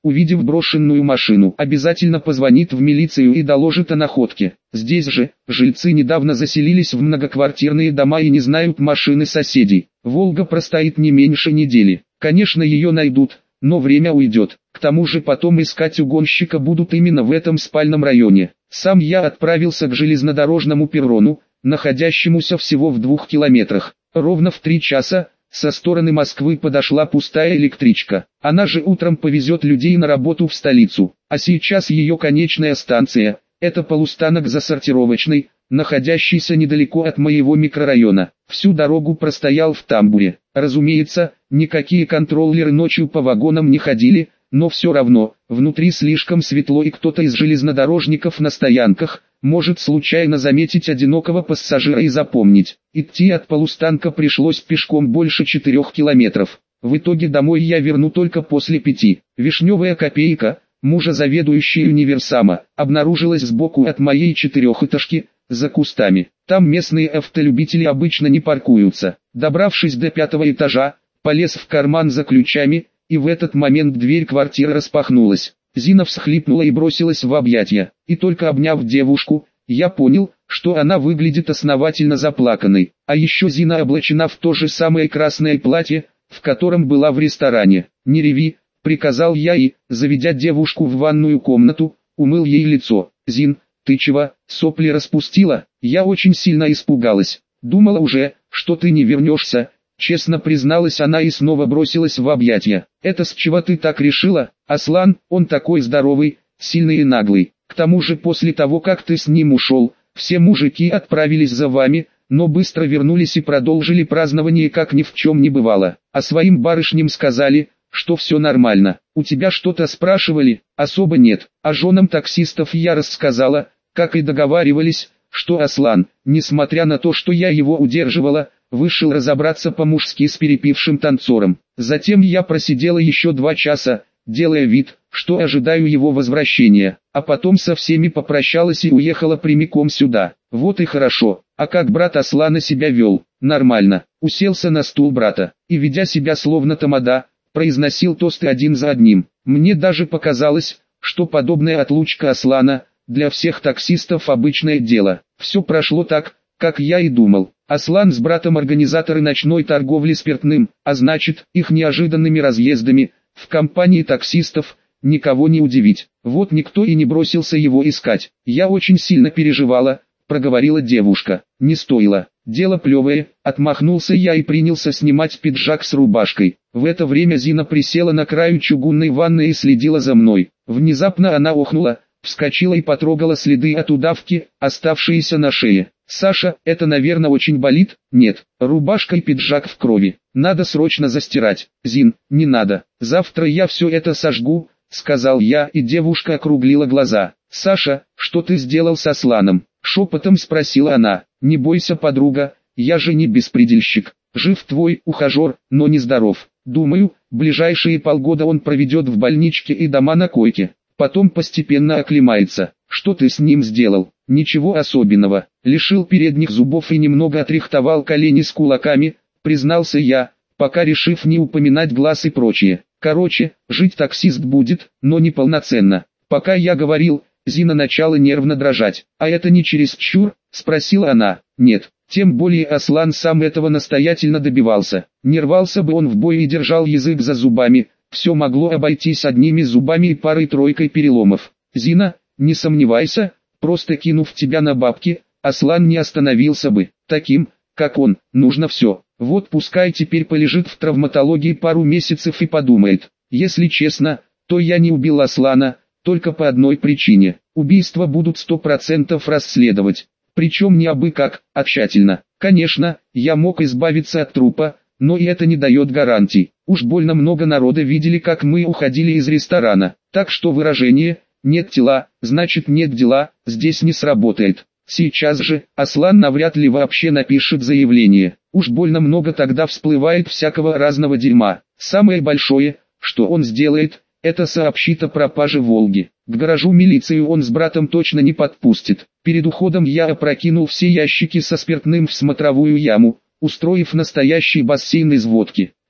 увидев брошенную машину, обязательно позвонит в милицию и доложит о находке. Здесь же, жильцы недавно заселились в многоквартирные дома и не знают машины соседей. Волга простоит не меньше недели. Конечно, ее найдут, но время уйдет. К тому же потом искать угонщика будут именно в этом спальном районе. Сам я отправился к железнодорожному перрону, находящемуся всего в 2 километрах. Ровно в 3 часа со стороны Москвы подошла пустая электричка. Она же утром повезет людей на работу в столицу. А сейчас ее конечная станция – это полустанок засортировочный, находящийся недалеко от моего микрорайона. Всю дорогу простоял в тамбуре. Разумеется, никакие контроллеры ночью по вагонам не ходили, но все равно, внутри слишком светло и кто-то из железнодорожников на стоянках может случайно заметить одинокого пассажира и запомнить. Идти от полустанка пришлось пешком больше 4 километров. В итоге домой я верну только после 5. Вишневая копейка, мужа заведующей универсама, обнаружилась сбоку от моей 4-этажки, за кустами. Там местные автолюбители обычно не паркуются. Добравшись до 5-го этажа, полез в карман за ключами, и в этот момент дверь квартиры распахнулась. Зина всхлипнула и бросилась в объятия. И только обняв девушку, я понял, что она выглядит основательно заплаканной. А еще Зина облачена в то же самое красное платье, в котором была в ресторане. «Не реви», — приказал я и, заведя девушку в ванную комнату, умыл ей лицо. «Зин, ты чего, сопли распустила?» Я очень сильно испугалась. «Думала уже, что ты не вернешься», — честно призналась она и снова бросилась в объятия. «Это с чего ты так решила? Аслан, он такой здоровый, сильный и наглый. К тому же после того, как ты с ним ушел, все мужики отправились за вами, но быстро вернулись и продолжили празднование, как ни в чем не бывало. А своим барышням сказали, что все нормально. У тебя что-то спрашивали?» «Особо нет. А женам таксистов я рассказала, как и договаривались, что Аслан, несмотря на то, что я его удерживала, вышел разобраться по-мужски с перепившим танцором. Затем я просидела еще 2 часа, делая вид, что ожидаю его возвращения, а потом со всеми попрощалась и уехала прямиком сюда. Вот и хорошо. А как брат Аслана себя вел?» «Нормально». Уселся на стул брата и, ведя себя словно тамада, произносил тосты один за одним. Мне даже показалось, что подобная отлучка Аслана для всех таксистов обычное дело. Все прошло так, как я и думал. Аслан с братом организаторы ночной торговли спиртным, а значит, их неожиданными разъездами в компании таксистов никого не удивить. Вот никто и не бросился его искать. «Я очень сильно переживала», — проговорила девушка. «Не стоило. Дело плевое», — отмахнулся я и принялся снимать пиджак с рубашкой. В это время Зина присела на краю чугунной ванны и следила за мной. Внезапно она охнула, вскочила и потрогала следы от удавки, оставшиеся на шее. «Саша, это, наверное, очень болит?» «Нет, рубашка и пиджак в крови. Надо срочно застирать». «Зин, не надо. Завтра я все это сожгу», — сказал я, и девушка округлила глаза. «Саша, что ты сделал с Асланом?» — шепотом спросила она. «Не бойся, подруга, я же не беспредельщик. Жив твой ухажер, но не здоров. Думаю, ближайшие полгода он проведет в больничке и дома на койке. Потом постепенно оклемается. Что ты с ним сделал?» «Ничего особенного. Лишил передних зубов и немного отрихтовал колени с кулаками», признался я, пока решив не упоминать глаз и прочее. «Короче, жить таксист будет, но не полноценно». Пока я говорил, Зина начала нервно дрожать. «А это не чересчур?» — спросила она. «Нет, тем более Аслан сам этого настоятельно добивался. Не рвался бы он в бой и держал язык за зубами, все могло обойтись одними зубами и парой-тройкой переломов. Зина, не сомневайся, просто кинув тебя на бабки, Аслан не остановился бы. Таким, как он, нужно все. Вот пускай теперь полежит в травматологии пару месяцев и подумает. Если честно, то я не убил Аслана, только по одной причине. Убийства будут 100% расследовать. Причем не абы как, а тщательно. Конечно, я мог избавиться от трупа, но и это не дает гарантий. Уж больно много народа видели, как мы уходили из ресторана. Так что выражение «нет тела, значит нет дела» здесь не сработает. Сейчас же, Аслан навряд ли вообще напишет заявление. Уж больно много тогда всплывает всякого разного дерьма. Самое большое, что он сделает, это сообщит о пропаже Волги. К гаражу милицию он с братом точно не подпустит. Перед уходом я опрокинул все ящики со спиртным в смотровую яму, устроив настоящий бассейн из водки.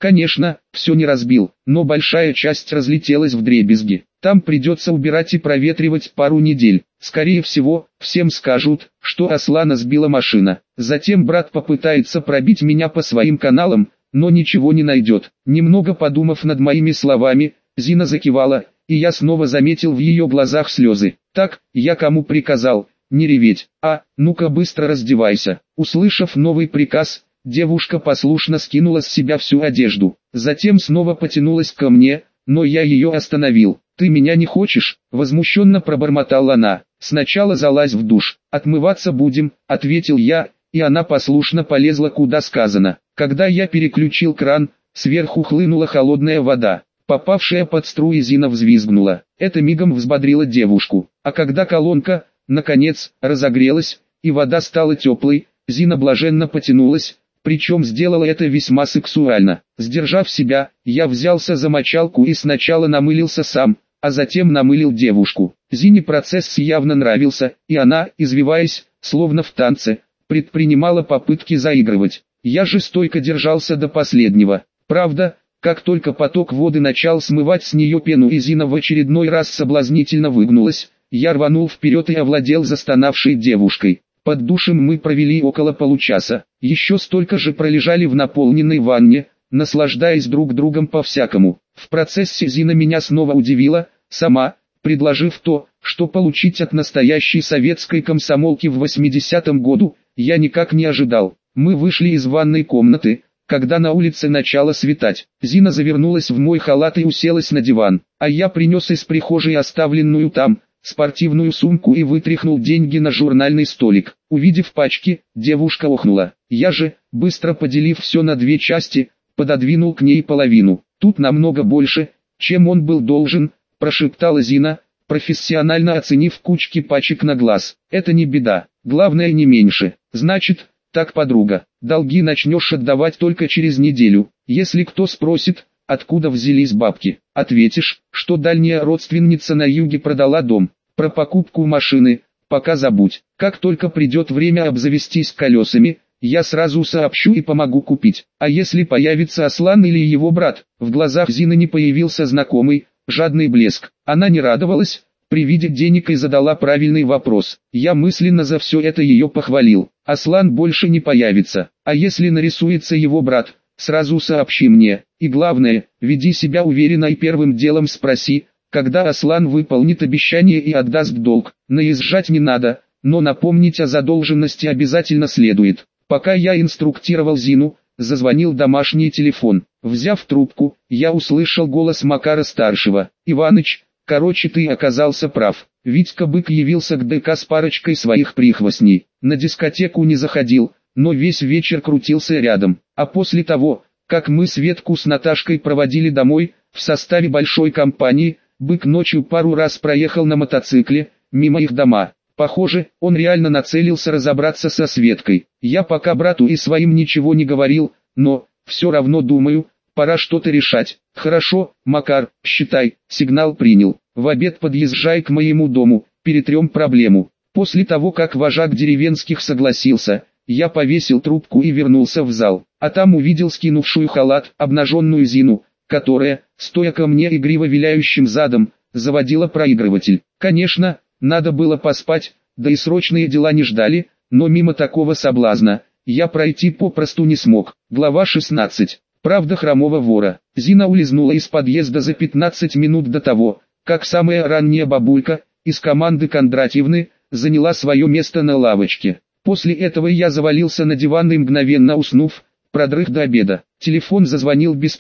Конечно, все не разбил, но большая часть разлетелась вдребезги. Там придется убирать и проветривать пару недель. Скорее всего, всем скажут, что Аслана сбила машина. Затем брат попытается пробить меня по своим каналам, но ничего не найдет. Немного подумав над моими словами, Зина закивала, и я снова заметил в ее глазах слезы. Так, я кому приказал, не реветь, ну-ка быстро раздевайся. Услышав новый приказ, девушка послушно скинула с себя всю одежду. Затем снова потянулась ко мне, но я ее остановил. «Ты меня не хочешь?» – возмущенно пробормотала она. «Сначала залазь в душ, отмываться будем», – ответил я, и она послушно полезла куда сказано. Когда я переключил кран, сверху хлынула холодная вода. Попавшая под струи Зина взвизгнула. Это мигом взбодрило девушку. А когда колонка, наконец, разогрелась, и вода стала теплой, Зина блаженно потянулась, причем сделала это весьма сексуально. Сдержав себя, я взялся за мочалку и сначала намылился сам, а затем намылил девушку. Зине процесс явно нравился, и она, извиваясь, словно в танце, предпринимала попытки заигрывать. Я же стойко держался до последнего. Правда, как только поток воды начал смывать с нее пену и Зина в очередной раз соблазнительно выгнулась, я рванул вперед и овладел застонавшей девушкой. Под душем мы провели около получаса, еще столько же пролежали в наполненной ванне, наслаждаясь друг другом по-всякому. В процессе Зина меня снова удивила, сама, предложив то, что получить от настоящей советской комсомолки в 80-м году, я никак не ожидал. Мы вышли из ванной комнаты, когда на улице начало светать. Зина завернулась в мой халат и уселась на диван, а я принес из прихожей оставленную там спортивную сумку и вытряхнул деньги на журнальный столик. Увидев пачки, девушка охнула. Я же, быстро поделив все на две части, пододвинул к ней половину. «Тут намного больше, чем он был должен», – прошептала Зина, профессионально оценив кучки пачек на глаз. «Это не беда, главное не меньше. Значит, так, подруга, долги начнешь отдавать только через неделю. Если кто спросит, откуда взялись бабки, ответишь, что дальняя родственница на юге продала дом. Про покупку машины пока забудь. Как только придет время обзавестись колесами, я сразу сообщу и помогу купить. А если появится Аслан или его брат?» В глазах Зины не появился знакомый, жадный блеск. Она не радовалась при виде денег и задала правильный вопрос. Я мысленно за все это ее похвалил. «Аслан больше не появится. А если нарисуется его брат, сразу сообщи мне. И главное, веди себя уверенно и первым делом спроси, когда Аслан выполнит обещание и отдаст долг. Наезжать не надо, но напомнить о задолженности обязательно следует». Пока я инструктировал Зину, зазвонил домашний телефон. Взяв трубку, я услышал голос Макара-старшего. «Иваныч, короче, ты оказался прав. Витька Бык явился к ДК с парочкой своих прихвостней. На дискотеку не заходил, но весь вечер крутился рядом. А после того, как мы Светку с Наташкой проводили домой, в составе большой компании, Бык ночью пару раз проехал на мотоцикле, мимо их дома. Похоже, он реально нацелился разобраться со Светкой. Я пока брату и своим ничего не говорил, но, все равно думаю, пора что-то решать». «Хорошо, Макар, считай, сигнал принял. В обед подъезжай к моему дому, перетрем проблему». После того, как вожак деревенских согласился, я повесил трубку и вернулся в зал. А там увидел скинувшую халат, обнаженную Зину, которая, стоя ко мне игриво виляющим задом, заводила проигрыватель. Конечно, надо было поспать, да и срочные дела не ждали, но мимо такого соблазна я пройти попросту не смог. Глава 16. Правда хромого вора. Зина улизнула из подъезда за 15 минут до того, как самая ранняя бабулька, из команды Кондратьевны, заняла свое место на лавочке. После этого я завалился на диван и мгновенно уснув, продрых до обеда. Телефон зазвонил без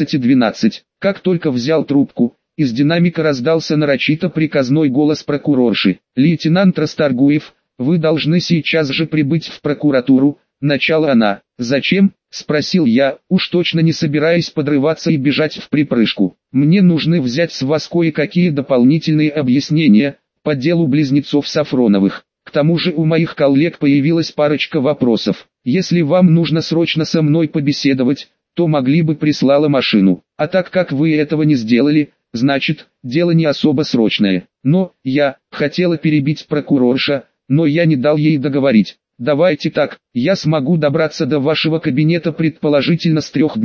15:12. Как только взял трубку, из динамика раздался нарочито приказной голос прокурорши. «Лейтенант Расторгуев, вы должны сейчас же прибыть в прокуратуру», — начала она. «Зачем?» — спросил я, уж точно не собираясь подрываться и бежать в припрыжку. «Мне нужны взять с вас кое-какие дополнительные объяснения по делу близнецов Сафроновых. К тому же у моих коллег появилась парочка вопросов. Если вам нужно срочно со мной побеседовать, то могли бы прислала машину. А так как вы этого не сделали, значит, дело не особо срочное». Но, я хотела перебить прокурорша, но я не дал ей договорить. «Давайте так, я смогу добраться до вашего кабинета предположительно с 3 дня,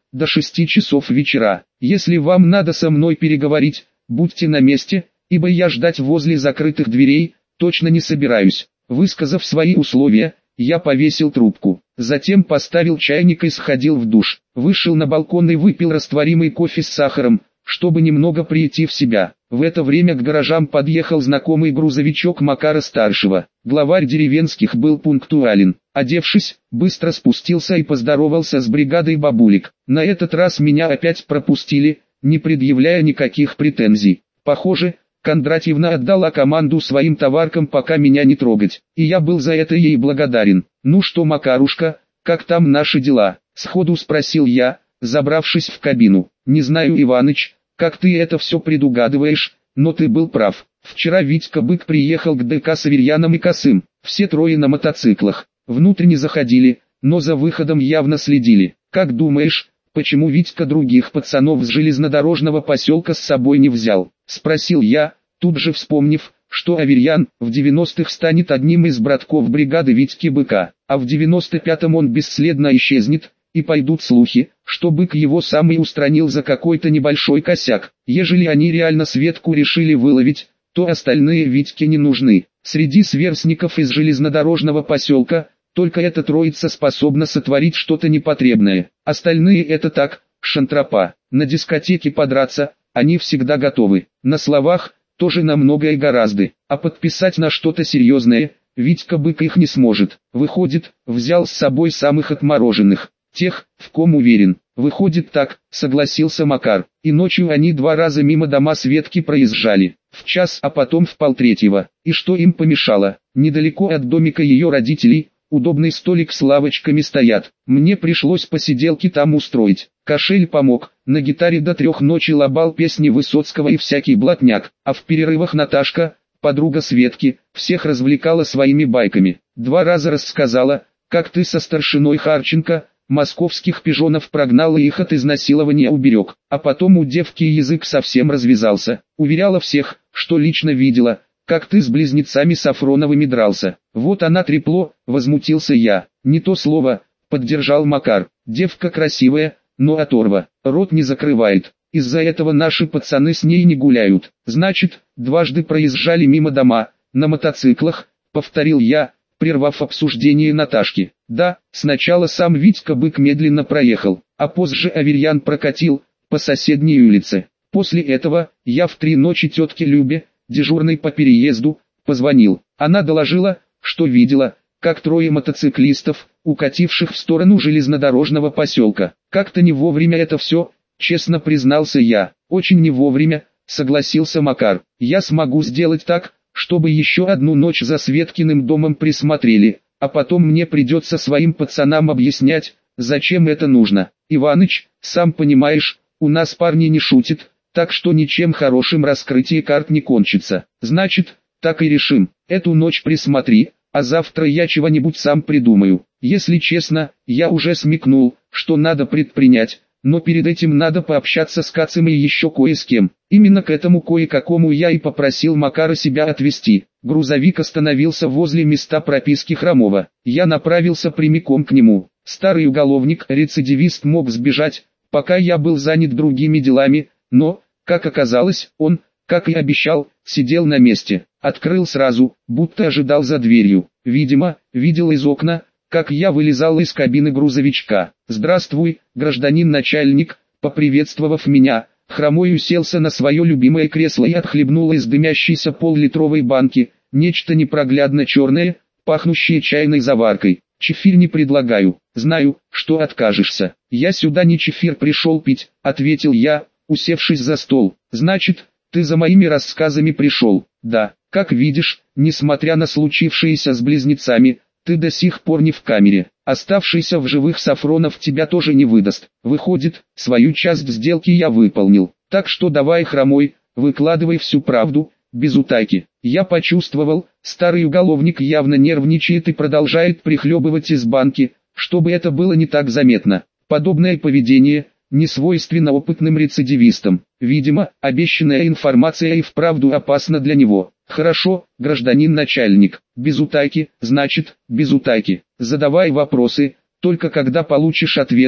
до 6 часов вечера. Если вам надо со мной переговорить, будьте на месте, ибо я ждать возле закрытых дверей точно не собираюсь. Высказав свои условия, я повесил трубку. Затем поставил чайник и сходил в душ. Вышел на балкон и выпил растворимый кофе с сахаром, чтобы немного прийти в себя. В это время к гаражам подъехал знакомый грузовичок Макара-старшего. Главарь деревенских был пунктуален. Одевшись, быстро спустился и поздоровался с бригадой бабулек. На этот раз меня опять пропустили, не предъявляя никаких претензий. Похоже, Кондратьевна отдала команду своим товаркам пока меня не трогать, и я был за это ей благодарен. «Ну что, Макарушка, как там наши дела?» — сходу спросил я, забравшись в кабину. «Не знаю, Иваныч, как ты это все предугадываешь, но ты был прав. Вчера Витька Бык приехал к ДК с Аверьяном и Косым, все трое на мотоциклах. Внутрь не заходили, но за выходом явно следили. Как думаешь, почему Витька других пацанов с железнодорожного поселка с собой не взял?» — спросил я, тут же вспомнив, что Аверьян в 90-х станет одним из братков бригады Витьки Быка, а в 95-м он бесследно исчезнет, и пойдут слухи, что Бык его сам и устранил за какой-то небольшой косяк. Ежели они реально Светку решили выловить, то остальные Витьке не нужны. Среди сверстников из железнодорожного поселка только эта троица способна сотворить что-то непотребное. Остальные это так, шантропа. На дискотеке подраться они всегда готовы. На словах тоже на многое гораздо. А подписать на что-то серьезное Витька Бык их не сможет. Выходит, взял с собой самых отмороженных. Тех, в ком уверен. Выходит так, согласился Макар. И ночью они 2 раза мимо дома Светки проезжали. В 1, а потом в 2:30. И что им помешало? Недалеко от домика ее родителей удобный столик с лавочками стоят. Мне пришлось посиделки там устроить. Кошель помог. На гитаре до 3 ночи лобал песни Высоцкого и всякий блатняк. А в перерывах Наташка, подруга Светки, всех развлекала своими байками. 2 раза рассказала, как ты со старшиной Харченко московских пижонов прогнал и их от изнасилования уберег. А потом у девки язык совсем развязался. Уверяла всех, что лично видела, как ты с близнецами Сафроновыми дрался. Вот она трепло, возмутился я. Не то слово, поддержал Макар. Девка красивая, но оторва, рот не закрывает. Из-за этого наши пацаны с ней не гуляют. Значит, 2 проезжали мимо дома, на мотоциклах, повторил я, прервав обсуждение Наташки. Да, сначала сам Витька Бык медленно проехал, а позже Аверьян прокатил по соседней улице. После этого я в 3 ночи тетке Любе, дежурной по переезду, позвонил. Она доложила, что видела, как 3 мотоциклистов, укативших в сторону железнодорожного поселка. Как-то не вовремя это все, честно признался я. Очень не вовремя, согласился Макар. Я смогу сделать так, чтобы еще 1 ночь за Светкиным домом присмотрели, а потом мне придется своим пацанам объяснять, зачем это нужно. Иваныч, сам понимаешь, у нас парни не шутят, так что ничем хорошим раскрытие карт не кончится. Значит, так и решим. Эту ночь присмотри, а завтра я чего-нибудь сам придумаю. Если честно, я уже смекнул, что надо предпринять, но перед этим надо пообщаться с Кацем и еще кое с кем. Именно к этому кое-какому я и попросил Макара себя отвезти. Грузовик остановился возле места прописки Хромова. Я направился прямиком к нему. Старый уголовник-рецидивист мог сбежать, пока я был занят другими делами, но, как оказалось, он, как и обещал, сидел на месте. Открыл сразу, будто ожидал за дверью. Видимо, видел из окна, как я вылезал из кабины грузовичка. «Здравствуй, гражданин начальник», поприветствовав меня, Хромой уселся на свое любимое кресло и отхлебнул из дымящейся пол-литровой банки, нечто непроглядно черное, пахнущее чайной заваркой. «Чефир не предлагаю, знаю, что откажешься». «Я сюда не чефир пришел пить», ответил я, усевшись за стол. «Значит, ты за моими рассказами пришел?» «Да, как видишь, несмотря на случившееся с близнецами, ты до сих пор не в камере. Оставшийся в живых Сафронов тебя тоже не выдаст. Выходит, свою часть сделки я выполнил. Так что давай, Хромой, выкладывай всю правду, без утайки». Я почувствовал, старый уголовник явно нервничает и продолжает прихлебывать из банки, чтобы это было не так заметно. Подобное поведение не свойственно опытным рецидивистам. Видимо, обещанная информация и вправду опасна для него. «Хорошо, гражданин начальник, без утайки, значит, без утайки. Задавай вопросы, только когда получишь ответы,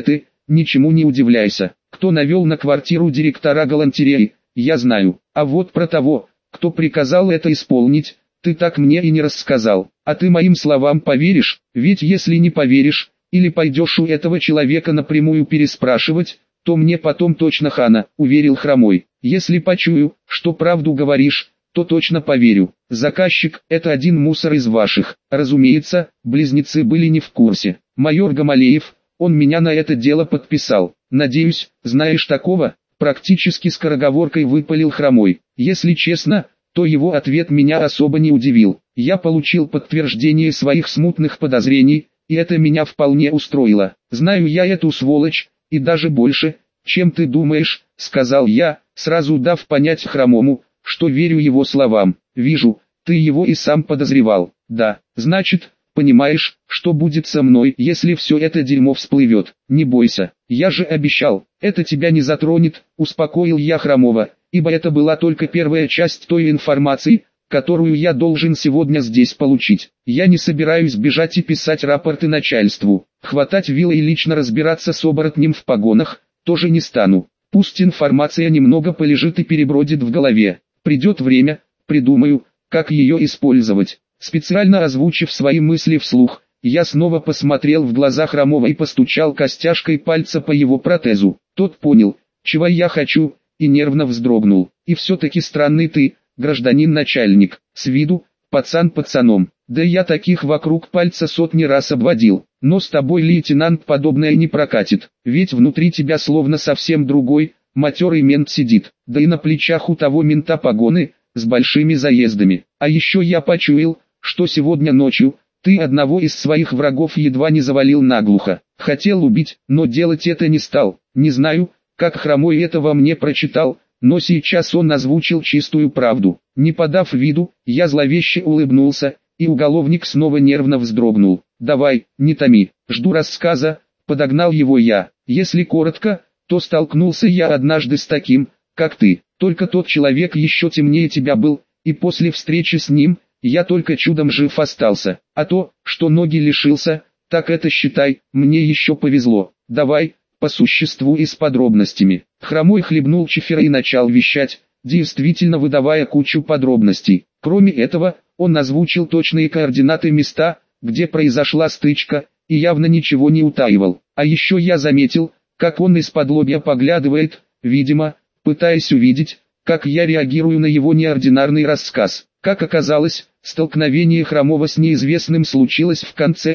ничему не удивляйся. Кто навел на квартиру директора галантереи, я знаю. А вот про того, кто приказал это исполнить, ты так мне и не рассказал. А ты моим словам поверишь? Ведь если не поверишь, или пойдешь у этого человека напрямую переспрашивать, то мне потом точно хана, уверил Хромой. Если почую, что правду говоришь, то точно поверю. Заказчик – это один мусор из ваших. Разумеется, близнецы были не в курсе. Майор Гамалеев, он меня на это дело подписал. Надеюсь, знаешь такого? Практически скороговоркой выпалил Хромой. Если честно, то его ответ меня особо не удивил. Я получил подтверждение своих смутных подозрений, и это меня вполне устроило. Знаю я эту сволочь, и даже больше, чем ты думаешь, сказал я, сразу дав понять Хромому, что верю его словам. Вижу, ты его и сам подозревал. Да, значит, понимаешь, что будет со мной, если все это дерьмо всплывет. Не бойся, я же обещал, это тебя не затронет, успокоил я Хромова, ибо это была только первая часть той информации, которую я должен сегодня здесь получить. Я не собираюсь бежать и писать рапорты начальству, хватать вилы и лично разбираться с оборотнем в погонах, тоже не стану. Пусть информация немного полежит и перебродит в голове. Придет время, придумаю, как ее использовать. Специально озвучив свои мысли вслух, я снова посмотрел в глаза Хромова и постучал костяшкой пальца по его протезу. Тот понял, чего я хочу, и нервно вздрогнул. И все-таки странный ты, гражданин начальник, с виду, пацан пацаном. Да я таких вокруг пальца сотни раз обводил. Но с тобой, лейтенант, подобное не прокатит. Ведь внутри тебя словно совсем другой, матерый мент сидит. Да и на плечах у того мента погоны, с большими заездами. А еще я почуял, что сегодня ночью, ты одного из своих врагов едва не завалил наглухо. Хотел убить, но делать это не стал. Не знаю, как Хромой это во мне прочитал, но сейчас он озвучил чистую правду. Не подав виду, я зловеще улыбнулся, и уголовник снова нервно вздрогнул. «Давай, не томи, жду рассказа», — подогнал его я. «Если коротко, то столкнулся я однажды с таким, как ты. Только тот человек еще темнее тебя был, и после встречи с ним, я только чудом жив остался. А то, что ноги лишился, так это считай, мне еще повезло. Давай, по существу и с подробностями». Хромой хлебнул чифера и начал вещать, действительно выдавая кучу подробностей. Кроме этого, он озвучил точные координаты места, где произошла стычка, и явно ничего не утаивал. А еще я заметил, как он из-под-лобья поглядывает, видимо, пытаясь увидеть, как я реагирую на его неординарный рассказ. Как оказалось, столкновение Хромова с неизвестным случилось в конце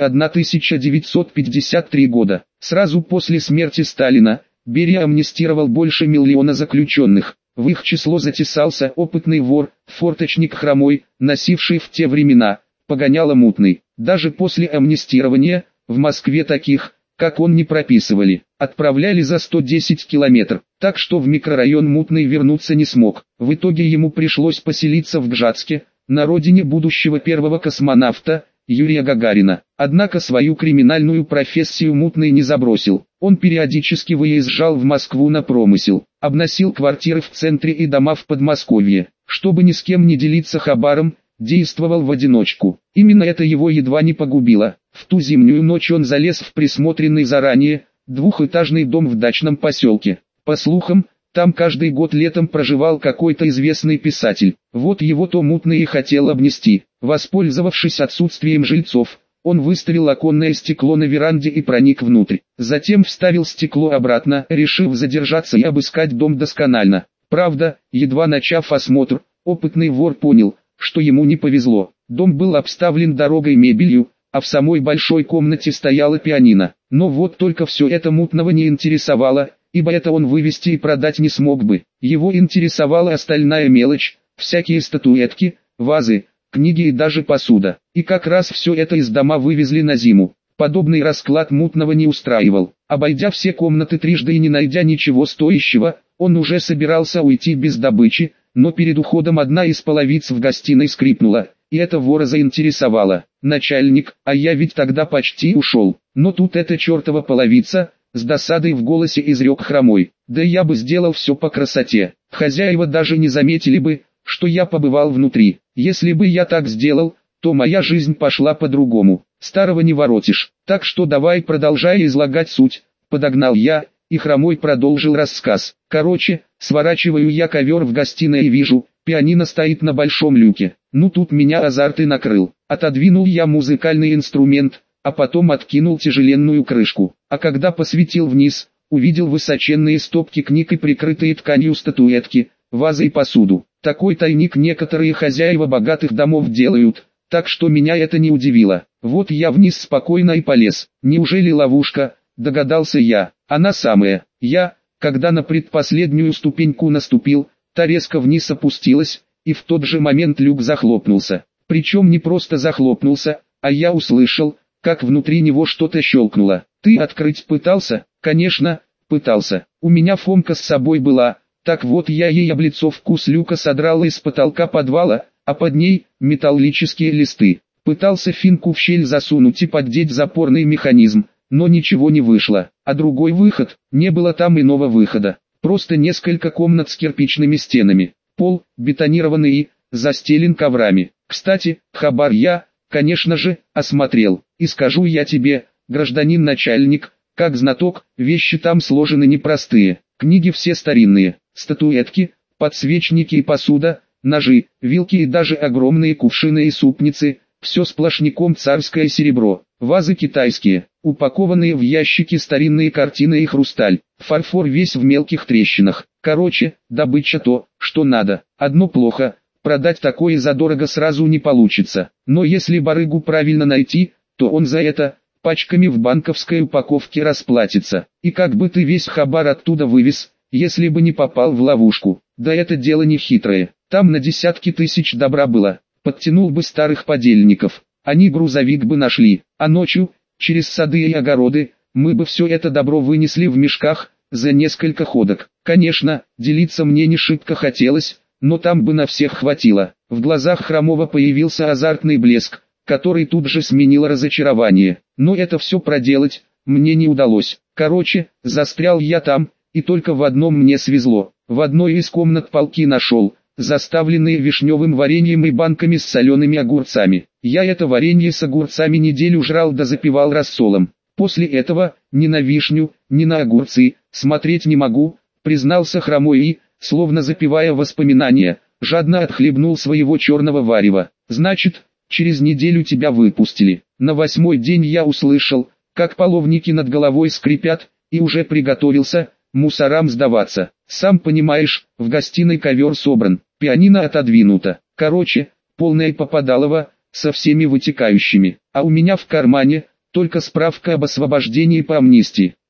1953 года. Сразу после смерти Сталина, Берия амнистировал больше 1 миллиона заключенных. В их число затесался опытный вор, форточник Хромой, носивший в те времена погоняло мутный. Даже после амнистирования, в Москве таких, как он, не прописывали. Отправляли за 110 километров, так что в микрорайон мутный вернуться не смог. В итоге ему пришлось поселиться в Гжатске, на родине будущего первого космонавта, Юрия Гагарина. Однако свою криминальную профессию мутный не забросил. Он периодически выезжал в Москву на промысел, обносил квартиры в центре и дома в Подмосковье. Чтобы ни с кем не делиться хабаром, действовал в одиночку. Именно это его едва не погубило. В ту зимнюю ночь он залез в присмотренный заранее, двухэтажный дом в дачном поселке. По слухам, там каждый год летом проживал какой-то известный писатель. Вот его-то мутный и хотел обнести. Воспользовавшись отсутствием жильцов, он выставил оконное стекло на веранде и проник внутрь. Затем вставил стекло обратно, решив задержаться и обыскать дом досконально. Правда, едва начав осмотр, опытный вор понял, что ему не повезло. Дом был обставлен дорогой мебелью, а в самой большой комнате стояла пианино. Но вот только все это мутного не интересовало, ибо это он вывести и продать не смог бы. Его интересовала остальная мелочь, всякие статуэтки, вазы, книги и даже посуда. И как раз все это из дома вывезли на зиму. Подобный расклад мутного не устраивал. Обойдя все комнаты трижды и не найдя ничего стоящего, он уже собирался уйти без добычи, но перед уходом одна из половиц в гостиной скрипнула, и это вора заинтересовало. «Начальник, а я ведь тогда почти ушел». Но тут эта чертова половица, с досадой в голосе изрек Хромой. «Да я бы сделал все по красоте. Хозяева даже не заметили бы, что я побывал внутри. Если бы я так сделал, то моя жизнь пошла по-другому. Старого не воротишь. Так что давай продолжай излагать суть», подогнал я, и Хромой продолжил рассказ. Короче, сворачиваю я ковер в гостиной и вижу, пианино стоит на большом люке. Ну тут меня азарт и накрыл. Отодвинул я музыкальный инструмент, а потом откинул тяжеленную крышку. А когда посветил вниз, увидел высоченные стопки книг и прикрытые тканью статуэтки, вазы и посуду. Такой тайник некоторые хозяева богатых домов делают, так что меня это не удивило. Вот я вниз спокойно и полез. Неужели ловушка, догадался я. Она самая. Я, когда на предпоследнюю ступеньку наступил, та резко вниз опустилась, и в тот же момент люк захлопнулся. Причем не просто захлопнулся, а я услышал, как внутри него что-то щелкнуло. Ты открыть пытался? Конечно, пытался. У меня Фомка с собой была. Так вот я ей облицовку с люка содрал из потолка подвала, а под ней металлические листы. Пытался финку в щель засунуть и поддеть запорный механизм, но ничего не вышло. А другой выход, не было там иного выхода. Просто несколько комнат с кирпичными стенами. Пол, бетонированный и застелен коврами. Кстати, хабар я, конечно же, осмотрел. И скажу я тебе, гражданин начальник, как знаток, вещи там сложены непростые. Книги все старинные, статуэтки, подсвечники и посуда, ножи, вилки и даже огромные кувшины и супницы, все сплошняком царское серебро. Вазы китайские, упакованные в ящики старинные картины и хрусталь, фарфор весь в мелких трещинах. Короче, добыча то, что надо. Одно плохо, продать такое задорого сразу не получится. Но если барыгу правильно найти, то он за это пачками в банковской упаковке расплатится. И как бы ты весь хабар оттуда вывез, если бы не попал в ловушку? Да это дело не хитрое. Там на десятки тысяч добра было. Подтянул бы старых подельников. Они грузовик бы нашли, а ночью, через сады и огороды, мы бы все это добро вынесли в мешках, за несколько ходок. Конечно, делиться мне не шибко хотелось, но там бы на всех хватило. В глазах Хромого появился азартный блеск, который тут же сменил разочарование. Но это все проделать, мне не удалось. Короче, застрял я там, и только в одном мне свезло. В одной из комнат полки нашел, заставленные вишневым вареньем и банками с солеными огурцами. Я это варенье с огурцами неделю жрал да запивал рассолом. После этого, ни на вишню, ни на огурцы, смотреть не могу, признался Хромой и, словно запивая воспоминания, жадно отхлебнул своего черного варева. Значит, через неделю тебя выпустили. На 8-й день я услышал, как половники над головой скрипят, и уже приготовился мусорам сдаваться. Сам понимаешь, в гостиной ковер собран, пианино отодвинуто. Короче, полное попадалово, со всеми вытекающими. А у меня в кармане только справка об освобождении по амнистии.